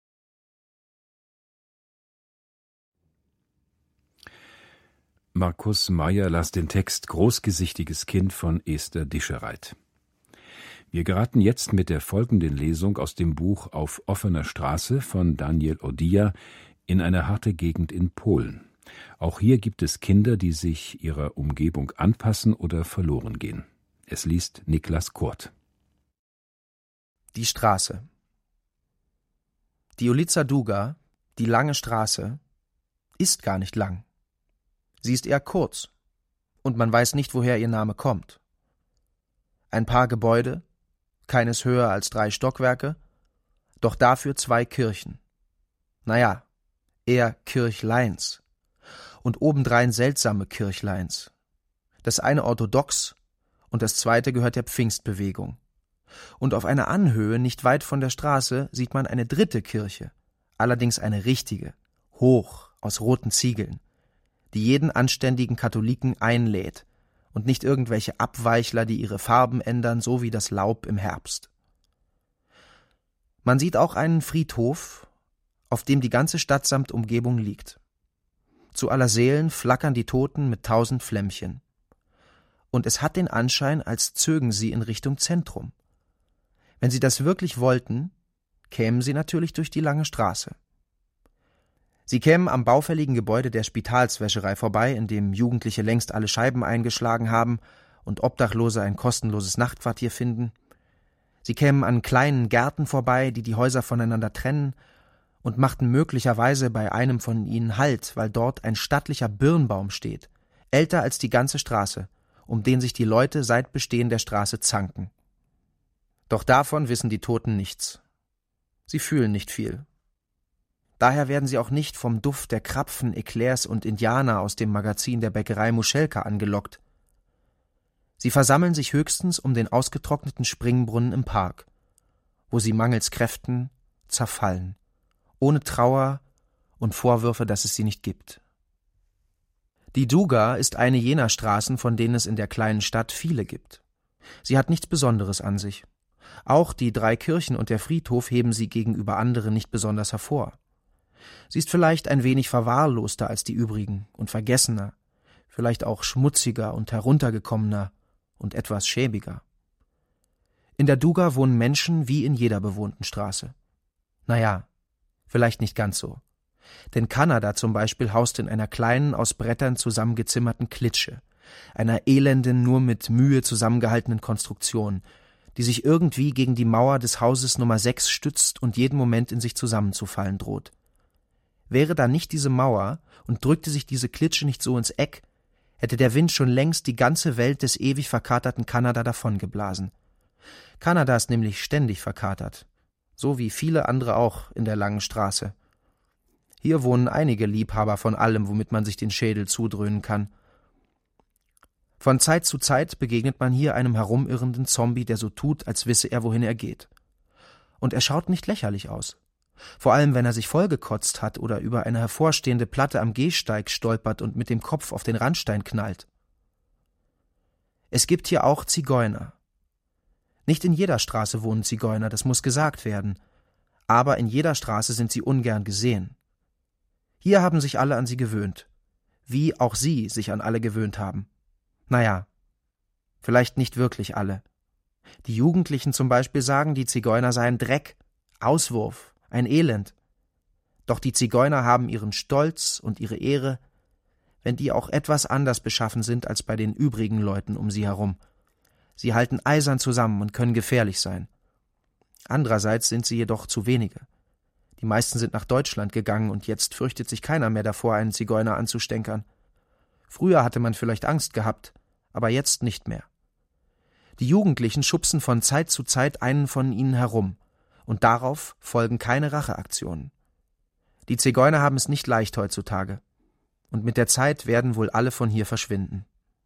Markus Meyer las den Text Großgesichtiges Kind von Esther Dischereit. Wir geraten jetzt mit der folgenden Lesung aus dem Buch Auf offener Straße von Daniel Odia in eine harte Gegend in Polen. Auch hier gibt es Kinder, die sich ihrer Umgebung anpassen oder verloren gehen. Es liest Niklas Kurt. Die Straße. Die Ulica Długa, die lange Straße, ist gar nicht lang. Sie ist eher kurz, und man weiß nicht, woher ihr Name kommt. Ein paar Gebäude, keines höher als 3 Stockwerke, doch dafür 2 Kirchen. Naja, eher Kirchleins. Und obendrein seltsame Kirchleins. Das eine orthodox und das zweite gehört der Pfingstbewegung. Und auf einer Anhöhe nicht weit von der Straße sieht man eine 3. Kirche, allerdings eine richtige, hoch, aus roten Ziegeln, die jeden anständigen Katholiken einlädt und nicht irgendwelche Abweichler, die ihre Farben ändern, so wie das Laub im Herbst. Man sieht auch einen Friedhof, auf dem die ganze Stadt samt Umgebung liegt. Zu aller Seelen flackern die Toten mit 1000 Flämmchen. Und es hat den Anschein, als zögen sie in Richtung Zentrum. Wenn sie das wirklich wollten, kämen sie natürlich durch die lange Straße. Sie kämen am baufälligen Gebäude der Spitalswäscherei vorbei, in dem Jugendliche längst alle Scheiben eingeschlagen haben und Obdachlose ein kostenloses Nachtquartier finden. Sie kämen an kleinen Gärten vorbei, die die Häuser voneinander trennen, und machten möglicherweise bei einem von ihnen Halt, weil dort ein stattlicher Birnbaum steht, älter als die ganze Straße, um den sich die Leute seit Bestehen der Straße zanken. Doch davon wissen die Toten nichts. Sie fühlen nicht viel. Daher werden sie auch nicht vom Duft der Krapfen, Eclairs und Indianer aus dem Magazin der Bäckerei Muschelka angelockt. Sie versammeln sich höchstens um den ausgetrockneten Springbrunnen im Park, wo sie mangels Kräften zerfallen, ohne Trauer und Vorwürfe, dass es sie nicht gibt. Die Długa ist eine jener Straßen, von denen es in der kleinen Stadt viele gibt. Sie hat nichts Besonderes an sich. Auch die 3 Kirchen und der Friedhof heben sie gegenüber anderen nicht besonders hervor. Sie ist vielleicht ein wenig verwahrloster als die übrigen und vergessener, vielleicht auch schmutziger und heruntergekommener und etwas schäbiger. In der Długa wohnen Menschen wie in jeder bewohnten Straße. Naja, vielleicht nicht ganz so. Denn Kanada zum Beispiel haust in einer kleinen, aus Brettern zusammengezimmerten Klitsche, einer elenden, nur mit Mühe zusammengehaltenen Konstruktion, die sich irgendwie gegen die Mauer des Hauses Nummer 6 stützt und jeden Moment in sich zusammenzufallen droht. Wäre da nicht diese Mauer und drückte sich diese Klitsche nicht so ins Eck, hätte der Wind schon längst die ganze Welt des ewig verkaterten Kanada davongeblasen. Kanada ist nämlich ständig verkatert, so wie viele andere auch in der langen Straße. Hier wohnen einige Liebhaber von allem, womit man sich den Schädel zudröhnen kann. Von Zeit zu Zeit begegnet man hier einem herumirrenden Zombie, der so tut, als wisse er, wohin er geht. Und er schaut nicht lächerlich aus. Vor allem, wenn er sich vollgekotzt hat oder über eine hervorstehende Platte am Gehsteig stolpert und mit dem Kopf auf den Randstein knallt. Es gibt hier auch Zigeuner. Nicht in jeder Straße wohnen Zigeuner, das muss gesagt werden, aber in jeder Straße sind sie ungern gesehen. Hier haben sich alle an sie gewöhnt, wie auch sie sich an alle gewöhnt haben. Naja, vielleicht nicht wirklich alle. Die Jugendlichen zum Beispiel sagen, die Zigeuner seien Dreck, Auswurf, ein Elend. Doch die Zigeuner haben ihren Stolz und ihre Ehre, wenn die auch etwas anders beschaffen sind als bei den übrigen Leuten um sie herum. Sie halten eisern zusammen und können gefährlich sein. Andererseits sind sie jedoch zu wenige. Die meisten sind nach Deutschland gegangen und jetzt fürchtet sich keiner mehr davor, einen Zigeuner anzustänkern. Früher hatte man vielleicht Angst gehabt, aber jetzt nicht mehr. Die Jugendlichen schubsen von Zeit zu Zeit einen von ihnen herum und darauf folgen keine Racheaktionen. Die Zigeuner haben es nicht leicht heutzutage, und mit der Zeit werden wohl alle von hier verschwinden.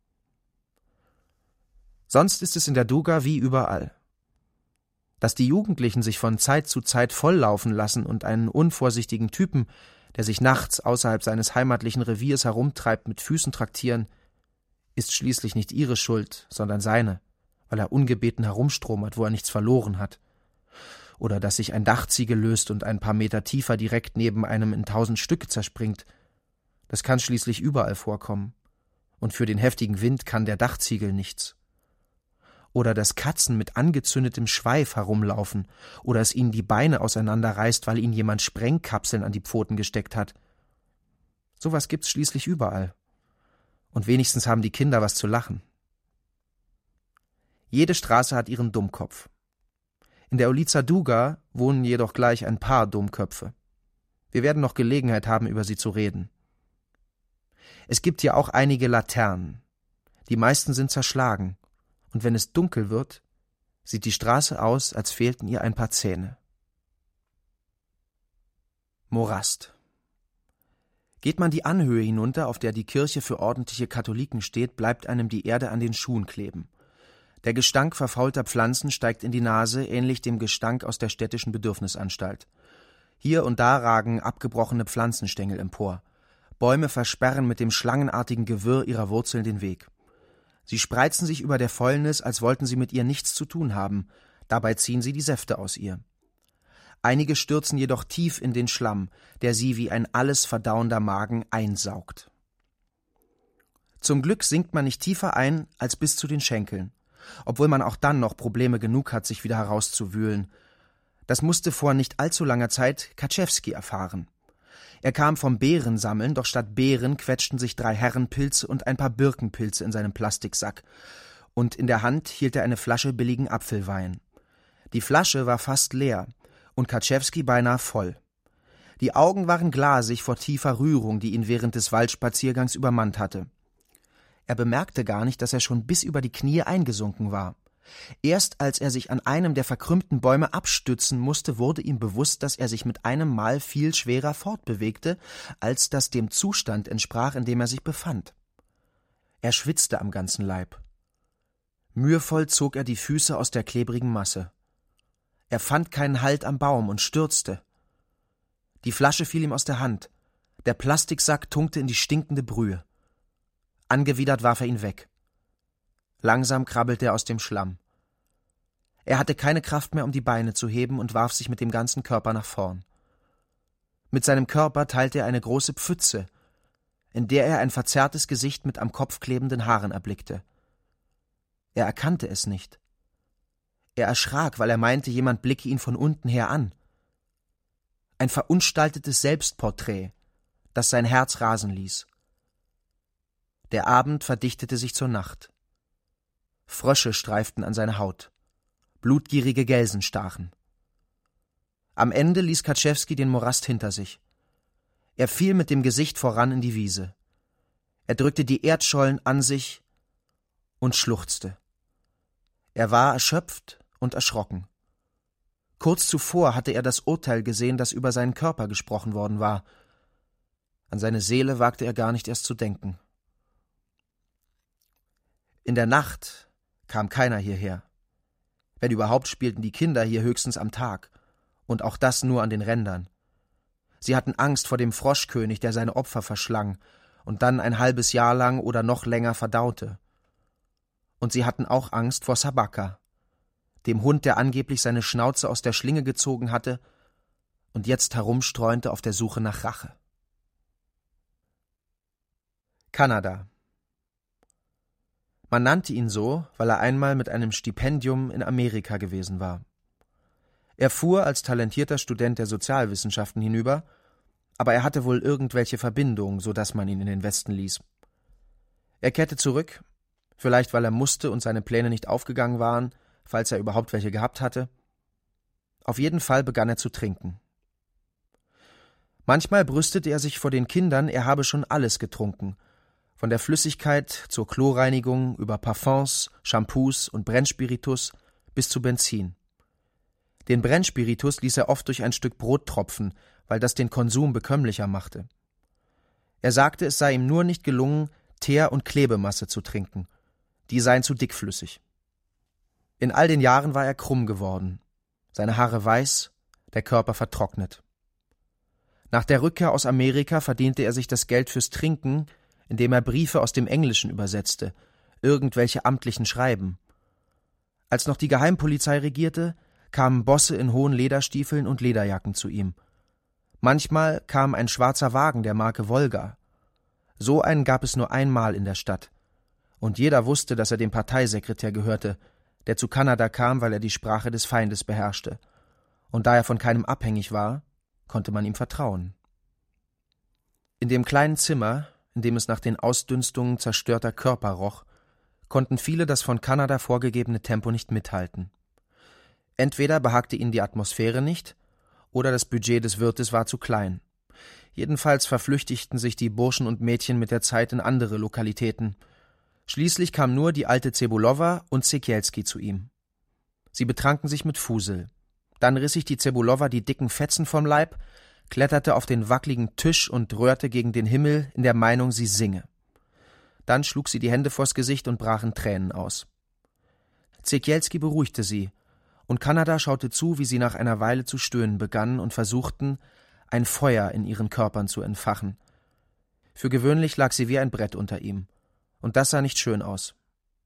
Sonst ist es in der Duga wie überall. Dass die Jugendlichen sich von Zeit zu Zeit volllaufen lassen und einen unvorsichtigen Typen, der sich nachts außerhalb seines heimatlichen Reviers herumtreibt, mit Füßen traktieren, ist schließlich nicht ihre Schuld, sondern seine, weil er ungebeten herumstromert, wo er nichts verloren hat. Oder dass sich ein Dachziegel löst und ein paar Meter tiefer direkt neben einem in 1000 Stücke zerspringt. Das kann schließlich überall vorkommen. Und für den heftigen Wind kann der Dachziegel nichts. Oder dass Katzen mit angezündetem Schweif herumlaufen, oder es ihnen die Beine auseinanderreißt, weil ihnen jemand Sprengkapseln an die Pfoten gesteckt hat. Sowas gibt's schließlich überall. Und wenigstens haben die Kinder was zu lachen. Jede Straße hat ihren Dummkopf. In der Ulica Duga wohnen jedoch gleich ein paar Dummköpfe. Wir werden noch Gelegenheit haben, über sie zu reden. Es gibt hier auch einige Laternen. Die meisten sind zerschlagen. Und wenn es dunkel wird, sieht die Straße aus, als fehlten ihr ein paar Zähne. Morast. Geht man die Anhöhe hinunter, auf der die Kirche für ordentliche Katholiken steht, bleibt einem die Erde an den Schuhen kleben. Der Gestank verfaulter Pflanzen steigt in die Nase, ähnlich dem Gestank aus der städtischen Bedürfnisanstalt. Hier und da ragen abgebrochene Pflanzenstängel empor. Bäume versperren mit dem schlangenartigen Gewirr ihrer Wurzeln den Weg. Sie spreizen sich über der Fäulnis, als wollten sie mit ihr nichts zu tun haben. Dabei ziehen sie die Säfte aus ihr. Einige stürzen jedoch tief in den Schlamm, der sie wie ein alles verdauender Magen einsaugt. Zum Glück sinkt man nicht tiefer ein als bis zu den Schenkeln, obwohl man auch dann noch Probleme genug hat, sich wieder herauszuwühlen. Das musste vor nicht allzu langer Zeit Kaczewski erfahren. Er kam vom Beerensammeln, doch statt Beeren quetschten sich 3 Herrenpilze und ein paar Birkenpilze in seinem Plastiksack, und in der Hand hielt er eine Flasche billigen Apfelwein. Die Flasche war fast leer und Kaczewski beinahe voll. Die Augen waren glasig vor tiefer Rührung, die ihn während des Waldspaziergangs übermannt hatte. Er bemerkte gar nicht, dass er schon bis über die Knie eingesunken war. Erst als er sich an einem der verkrümmten Bäume abstützen musste, wurde ihm bewusst, dass er sich mit einem Mal viel schwerer fortbewegte, als das dem Zustand entsprach, in dem er sich befand. Er schwitzte am ganzen Leib. Mühevoll zog er die Füße aus der klebrigen Masse. Er fand keinen Halt am Baum und stürzte. Die Flasche fiel ihm aus der Hand. Der Plastiksack tunkte in die stinkende Brühe. Angewidert warf er ihn weg. Langsam krabbelte er aus dem Schlamm. Er hatte keine Kraft mehr, um die Beine zu heben, und warf sich mit dem ganzen Körper nach vorn. Mit seinem Körper teilte er eine große Pfütze, in der er ein verzerrtes Gesicht mit am Kopf klebenden Haaren erblickte. Er erkannte es nicht. Er erschrak, weil er meinte, jemand blicke ihn von unten her an. Ein verunstaltetes Selbstporträt, das sein Herz rasen ließ. Der Abend verdichtete sich zur Nacht. Frösche streiften an seine Haut. Blutgierige Gelsen stachen. Am Ende ließ Kaczewski den Morast hinter sich. Er fiel mit dem Gesicht voran in die Wiese. Er drückte die Erdschollen an sich und schluchzte. Er war erschöpft und erschrocken. Kurz zuvor hatte er das Urteil gesehen, das über seinen Körper gesprochen worden war. An seine Seele wagte er gar nicht erst zu denken. In der Nacht kam keiner hierher. Wenn überhaupt, spielten die Kinder hier höchstens am Tag, und auch das nur an den Rändern. Sie hatten Angst vor dem Froschkönig, der seine Opfer verschlang und dann ein halbes Jahr lang oder noch länger verdaute. Und sie hatten auch Angst vor Sabaka, dem Hund, der angeblich seine Schnauze aus der Schlinge gezogen hatte und jetzt herumstreunte auf der Suche nach Rache. Kanada. Man nannte ihn so, weil er einmal mit einem Stipendium in Amerika gewesen war. Er fuhr als talentierter Student der Sozialwissenschaften hinüber, aber er hatte wohl irgendwelche Verbindungen, so dass man ihn in den Westen ließ. Er kehrte zurück, vielleicht weil er musste und seine Pläne nicht aufgegangen waren, falls er überhaupt welche gehabt hatte. Auf jeden Fall begann er zu trinken. Manchmal brüstete er sich vor den Kindern, er habe schon alles getrunken, von der Flüssigkeit zur Chlorreinigung über Parfums, Shampoos und Brennspiritus bis zu Benzin. Den Brennspiritus ließ er oft durch ein Stück Brot tropfen, weil das den Konsum bekömmlicher machte. Er sagte, es sei ihm nur nicht gelungen, Teer und Klebemasse zu trinken. Die seien zu dickflüssig. In all den Jahren war er krumm geworden, seine Haare weiß, der Körper vertrocknet. Nach der Rückkehr aus Amerika verdiente er sich das Geld fürs Trinken, indem er Briefe aus dem Englischen übersetzte, irgendwelche amtlichen Schreiben. Als noch die Geheimpolizei regierte, kamen Bosse in hohen Lederstiefeln und Lederjacken zu ihm. Manchmal kam ein schwarzer Wagen der Marke Volga. So einen gab es nur einmal in der Stadt. Und jeder wusste, dass er dem Parteisekretär gehörte, der zu Kanada kam, weil er die Sprache des Feindes beherrschte. Und da er von keinem abhängig war, konnte man ihm vertrauen. In dem kleinen Zimmer, in dem es nach den Ausdünstungen zerstörter Körper roch, konnten viele das von Kanada vorgegebene Tempo nicht mithalten. Entweder behagte ihnen die Atmosphäre nicht, oder das Budget des Wirtes war zu klein. Jedenfalls verflüchtigten sich die Burschen und Mädchen mit der Zeit in andere Lokalitäten. Schließlich kam nur die alte Zebulowa und Sekielski zu ihm. Sie betranken sich mit Fusel. Dann riss sich die Zebulowa die dicken Fetzen vom Leib, kletterte auf den wackligen Tisch und rührte gegen den Himmel in der Meinung, sie singe. Dann schlug sie die Hände vors Gesicht und brach in Tränen aus. Sekielski beruhigte sie, und Kanada schaute zu, wie sie nach einer Weile zu stöhnen begannen und versuchten, ein Feuer in ihren Körpern zu entfachen. Für gewöhnlich lag sie wie ein Brett unter ihm, und das sah nicht schön aus.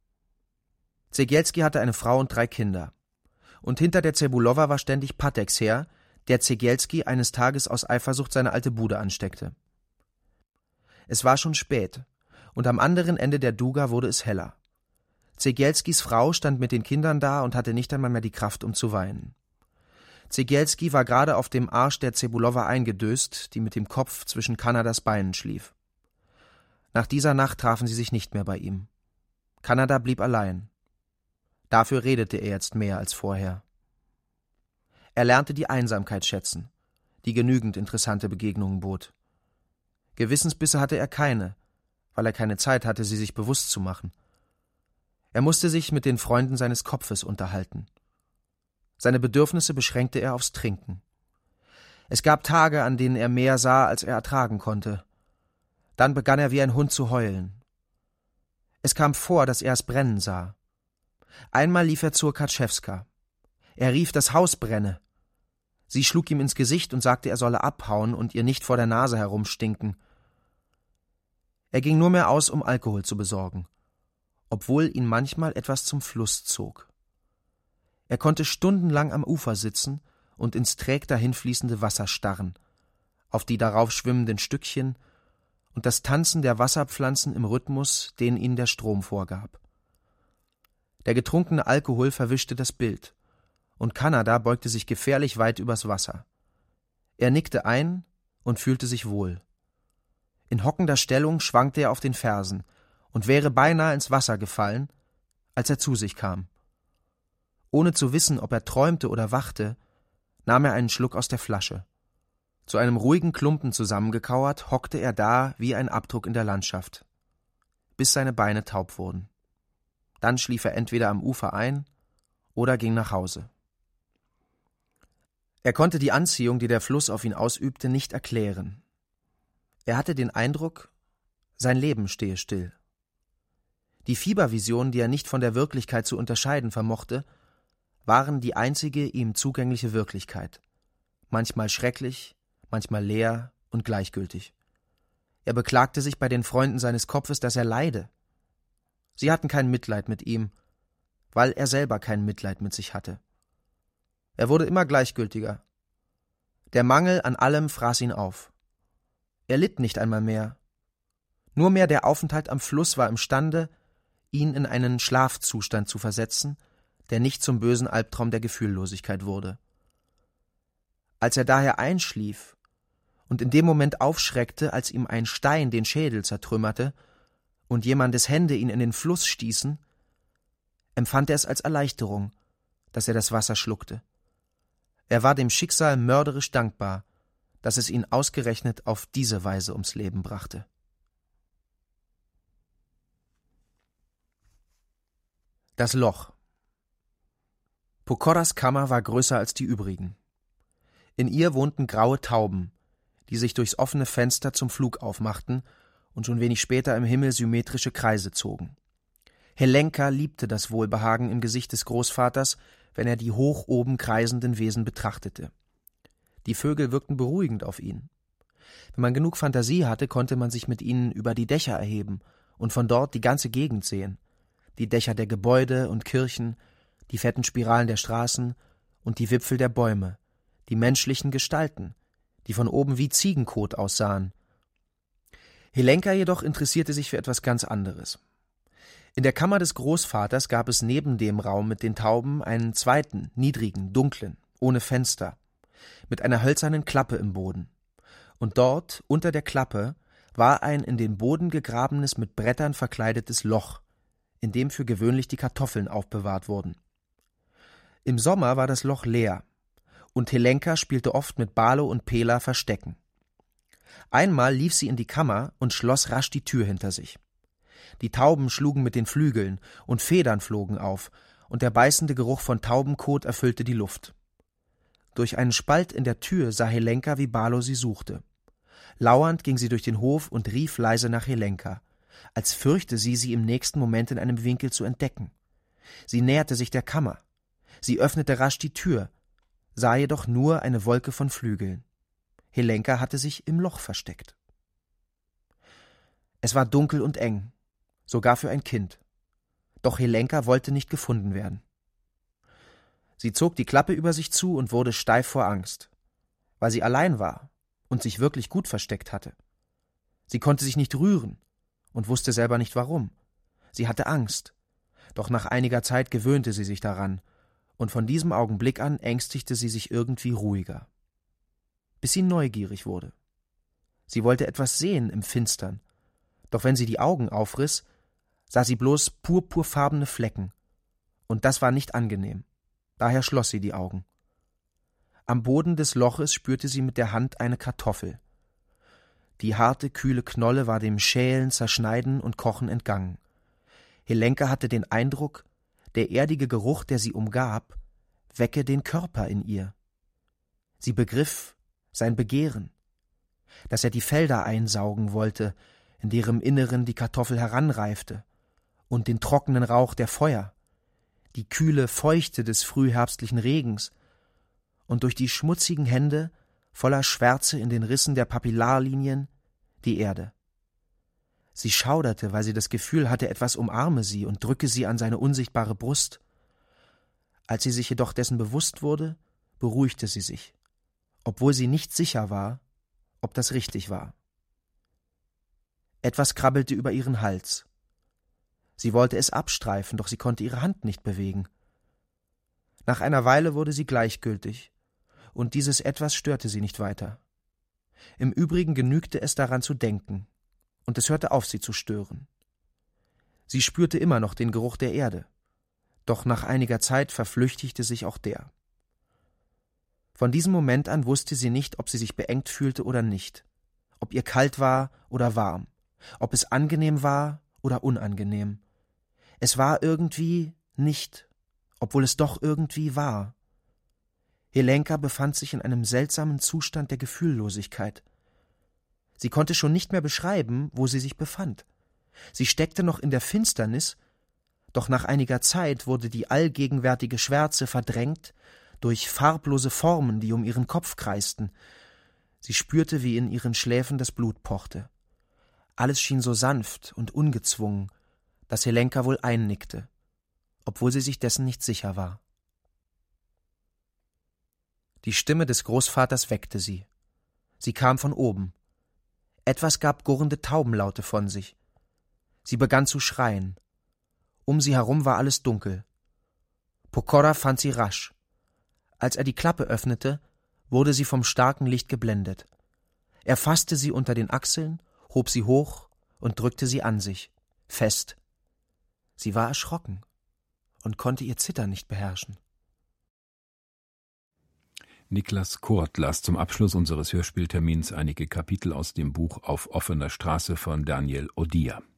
Sekielski hatte eine Frau und 3 Kinder. Und hinter der Zebulowa war ständig Patex her, der Sekielski eines Tages aus Eifersucht seine alte Bude ansteckte. Es war schon spät, und am anderen Ende der Duga wurde es heller. Sekielskis Frau stand mit den Kindern da und hatte nicht einmal mehr die Kraft, um zu weinen. Sekielski war gerade auf dem Arsch der Zebulowa eingedöst, die mit dem Kopf zwischen Kanadas Beinen schlief. Nach dieser Nacht trafen sie sich nicht mehr bei ihm. Kanada blieb allein. Dafür redete er jetzt mehr als vorher. Er lernte die Einsamkeit schätzen, die genügend interessante Begegnungen bot. Gewissensbisse hatte er keine, weil er keine Zeit hatte, sie sich bewusst zu machen. Er musste sich mit den Freunden seines Kopfes unterhalten. Seine Bedürfnisse beschränkte er aufs Trinken. Es gab Tage, an denen er mehr sah, als er ertragen konnte. Dann begann er wie ein Hund zu heulen. Es kam vor, dass er es brennen sah. Einmal lief er zur Katschewska. Er rief, das Haus brenne. Sie schlug ihm ins Gesicht und sagte, er solle abhauen und ihr nicht vor der Nase herumstinken. Er ging nur mehr aus, um Alkohol zu besorgen, obwohl ihn manchmal etwas zum Fluss zog. Er konnte stundenlang am Ufer sitzen und ins träg dahinfließende Wasser starren, auf die darauf schwimmenden Stückchen und das Tanzen der Wasserpflanzen im Rhythmus, den ihnen der Strom vorgab. Der getrunkene Alkohol verwischte das Bild, und Kanada beugte sich gefährlich weit übers Wasser. Er nickte ein und fühlte sich wohl. In hockender Stellung schwankte er auf den Fersen und wäre beinahe ins Wasser gefallen, als er zu sich kam. Ohne zu wissen, ob er träumte oder wachte, nahm er einen Schluck aus der Flasche. Zu einem ruhigen Klumpen zusammengekauert, hockte er da wie ein Abdruck in der Landschaft, bis seine Beine taub wurden. Dann schlief er entweder am Ufer ein oder ging nach Hause. Er konnte die Anziehung, die der Fluss auf ihn ausübte, nicht erklären. Er hatte den Eindruck, sein Leben stehe still. Die Fiebervisionen, die er nicht von der Wirklichkeit zu unterscheiden vermochte, waren die einzige ihm zugängliche Wirklichkeit, manchmal schrecklich, manchmal leer und gleichgültig. Er beklagte sich bei den Freunden seines Kopfes, dass er leide. Sie hatten kein Mitleid mit ihm, weil er selber kein Mitleid mit sich hatte. Er wurde immer gleichgültiger. Der Mangel an allem fraß ihn auf. Er litt nicht einmal mehr. Nur mehr der Aufenthalt am Fluss war imstande, ihn in einen Schlafzustand zu versetzen, der nicht zum bösen Albtraum der Gefühllosigkeit wurde. Als er daher einschlief und in dem Moment aufschreckte, als ihm ein Stein den Schädel zertrümmerte und jemandes Hände ihn in den Fluss stießen, empfand er es als Erleichterung, dass er das Wasser schluckte. Er war dem Schicksal mörderisch dankbar, dass es ihn ausgerechnet auf diese Weise ums Leben brachte. Das Loch. Pocoras Kammer war größer als die übrigen. In ihr wohnten graue Tauben, die sich durchs offene Fenster zum Flug aufmachten und schon wenig später im Himmel symmetrische Kreise zogen. Helenka liebte das Wohlbehagen im Gesicht des Großvaters, wenn er die hoch oben kreisenden Wesen betrachtete. Die Vögel wirkten beruhigend auf ihn. Wenn man genug Fantasie hatte, konnte man sich mit ihnen über die Dächer erheben und von dort die ganze Gegend sehen. Die Dächer der Gebäude und Kirchen, die fetten Spiralen der Straßen und die Wipfel der Bäume, die menschlichen Gestalten, die von oben wie Ziegenkot aussahen. Helenka jedoch interessierte sich für etwas ganz anderes. In der Kammer des Großvaters gab es neben dem Raum mit den Tauben einen zweiten, niedrigen, dunklen, ohne Fenster, mit einer hölzernen Klappe im Boden. Und dort, unter der Klappe, war ein in den Boden gegrabenes, mit Brettern verkleidetes Loch, in dem für gewöhnlich die Kartoffeln aufbewahrt wurden. Im Sommer war das Loch leer, und Helenka spielte oft mit Balo und Pela Verstecken. Einmal lief sie in die Kammer und schloss rasch die Tür hinter sich. Die Tauben schlugen mit den Flügeln, und Federn flogen auf, und der beißende Geruch von Taubenkot erfüllte die Luft. Durch einen Spalt in der Tür sah Helenka, wie Balo sie suchte. Lauernd ging sie durch den Hof und rief leise nach Helenka, als fürchte sie im nächsten Moment in einem Winkel zu entdecken. Sie näherte sich der Kammer. Sie öffnete rasch die Tür, sah jedoch nur eine Wolke von Flügeln. Helenka hatte sich im Loch versteckt. Es war dunkel und eng, sogar für ein Kind. Doch Helenka wollte nicht gefunden werden. Sie zog die Klappe über sich zu und wurde steif vor Angst, weil sie allein war und sich wirklich gut versteckt hatte. Sie konnte sich nicht rühren und wusste selber nicht warum. Sie hatte Angst, doch nach einiger Zeit gewöhnte sie sich daran, und von diesem Augenblick an ängstigte sie sich irgendwie ruhiger, bis sie neugierig wurde. Sie wollte etwas sehen im Finstern, doch wenn sie die Augen aufriss, sah sie bloß purpurfarbene Flecken, und das war nicht angenehm. Daher schloss sie die Augen. Am Boden des Loches spürte sie mit der Hand eine Kartoffel. Die harte, kühle Knolle war dem Schälen, Zerschneiden und Kochen entgangen. Helenka hatte den Eindruck, der erdige Geruch, der sie umgab, wecke den Körper in ihr. Sie begriff sein Begehren, dass er die Felder einsaugen wollte, in deren Inneren die Kartoffel heranreifte, und den trockenen Rauch der Feuer, die kühle Feuchte des frühherbstlichen Regens, und durch die schmutzigen Hände, voller Schwärze in den Rissen der Papillarlinien, die Erde. Sie schauderte, weil sie das Gefühl hatte, etwas umarme sie und drücke sie an seine unsichtbare Brust. Als sie sich jedoch dessen bewusst wurde, beruhigte sie sich, obwohl sie nicht sicher war, ob das richtig war. Etwas krabbelte über ihren Hals. Sie wollte es abstreifen, doch sie konnte ihre Hand nicht bewegen. Nach einer Weile wurde sie gleichgültig, und dieses Etwas störte sie nicht weiter. Im Übrigen genügte es daran zu denken, und es hörte auf, sie zu stören. Sie spürte immer noch den Geruch der Erde, doch nach einiger Zeit verflüchtigte sich auch der. Von diesem Moment an wusste sie nicht, ob sie sich beengt fühlte oder nicht, ob ihr kalt war oder warm, ob es angenehm war oder unangenehm. Es war irgendwie nicht, obwohl es doch irgendwie war. Helenka befand sich in einem seltsamen Zustand der Gefühllosigkeit. Sie konnte schon nicht mehr beschreiben, wo sie sich befand. Sie steckte noch in der Finsternis, doch nach einiger Zeit wurde die allgegenwärtige Schwärze verdrängt durch farblose Formen, die um ihren Kopf kreisten. Sie spürte, wie in ihren Schläfen das Blut pochte. Alles schien so sanft und ungezwungen, dass Helenka wohl einnickte, obwohl sie sich dessen nicht sicher war. Die Stimme des Großvaters weckte sie. Sie kam von oben. Etwas gab gurrende Taubenlaute von sich. Sie begann zu schreien. Um sie herum war alles dunkel. Pocora fand sie rasch. Als er die Klappe öffnete, wurde sie vom starken Licht geblendet. Er fasste sie unter den Achseln, hob sie hoch und drückte sie an sich, fest. Sie war erschrocken und konnte ihr Zittern nicht beherrschen. Niklas Kort las zum Abschluss unseres Hörspieltermins einige Kapitel aus dem Buch Auf offener Straße von Daniel Odia.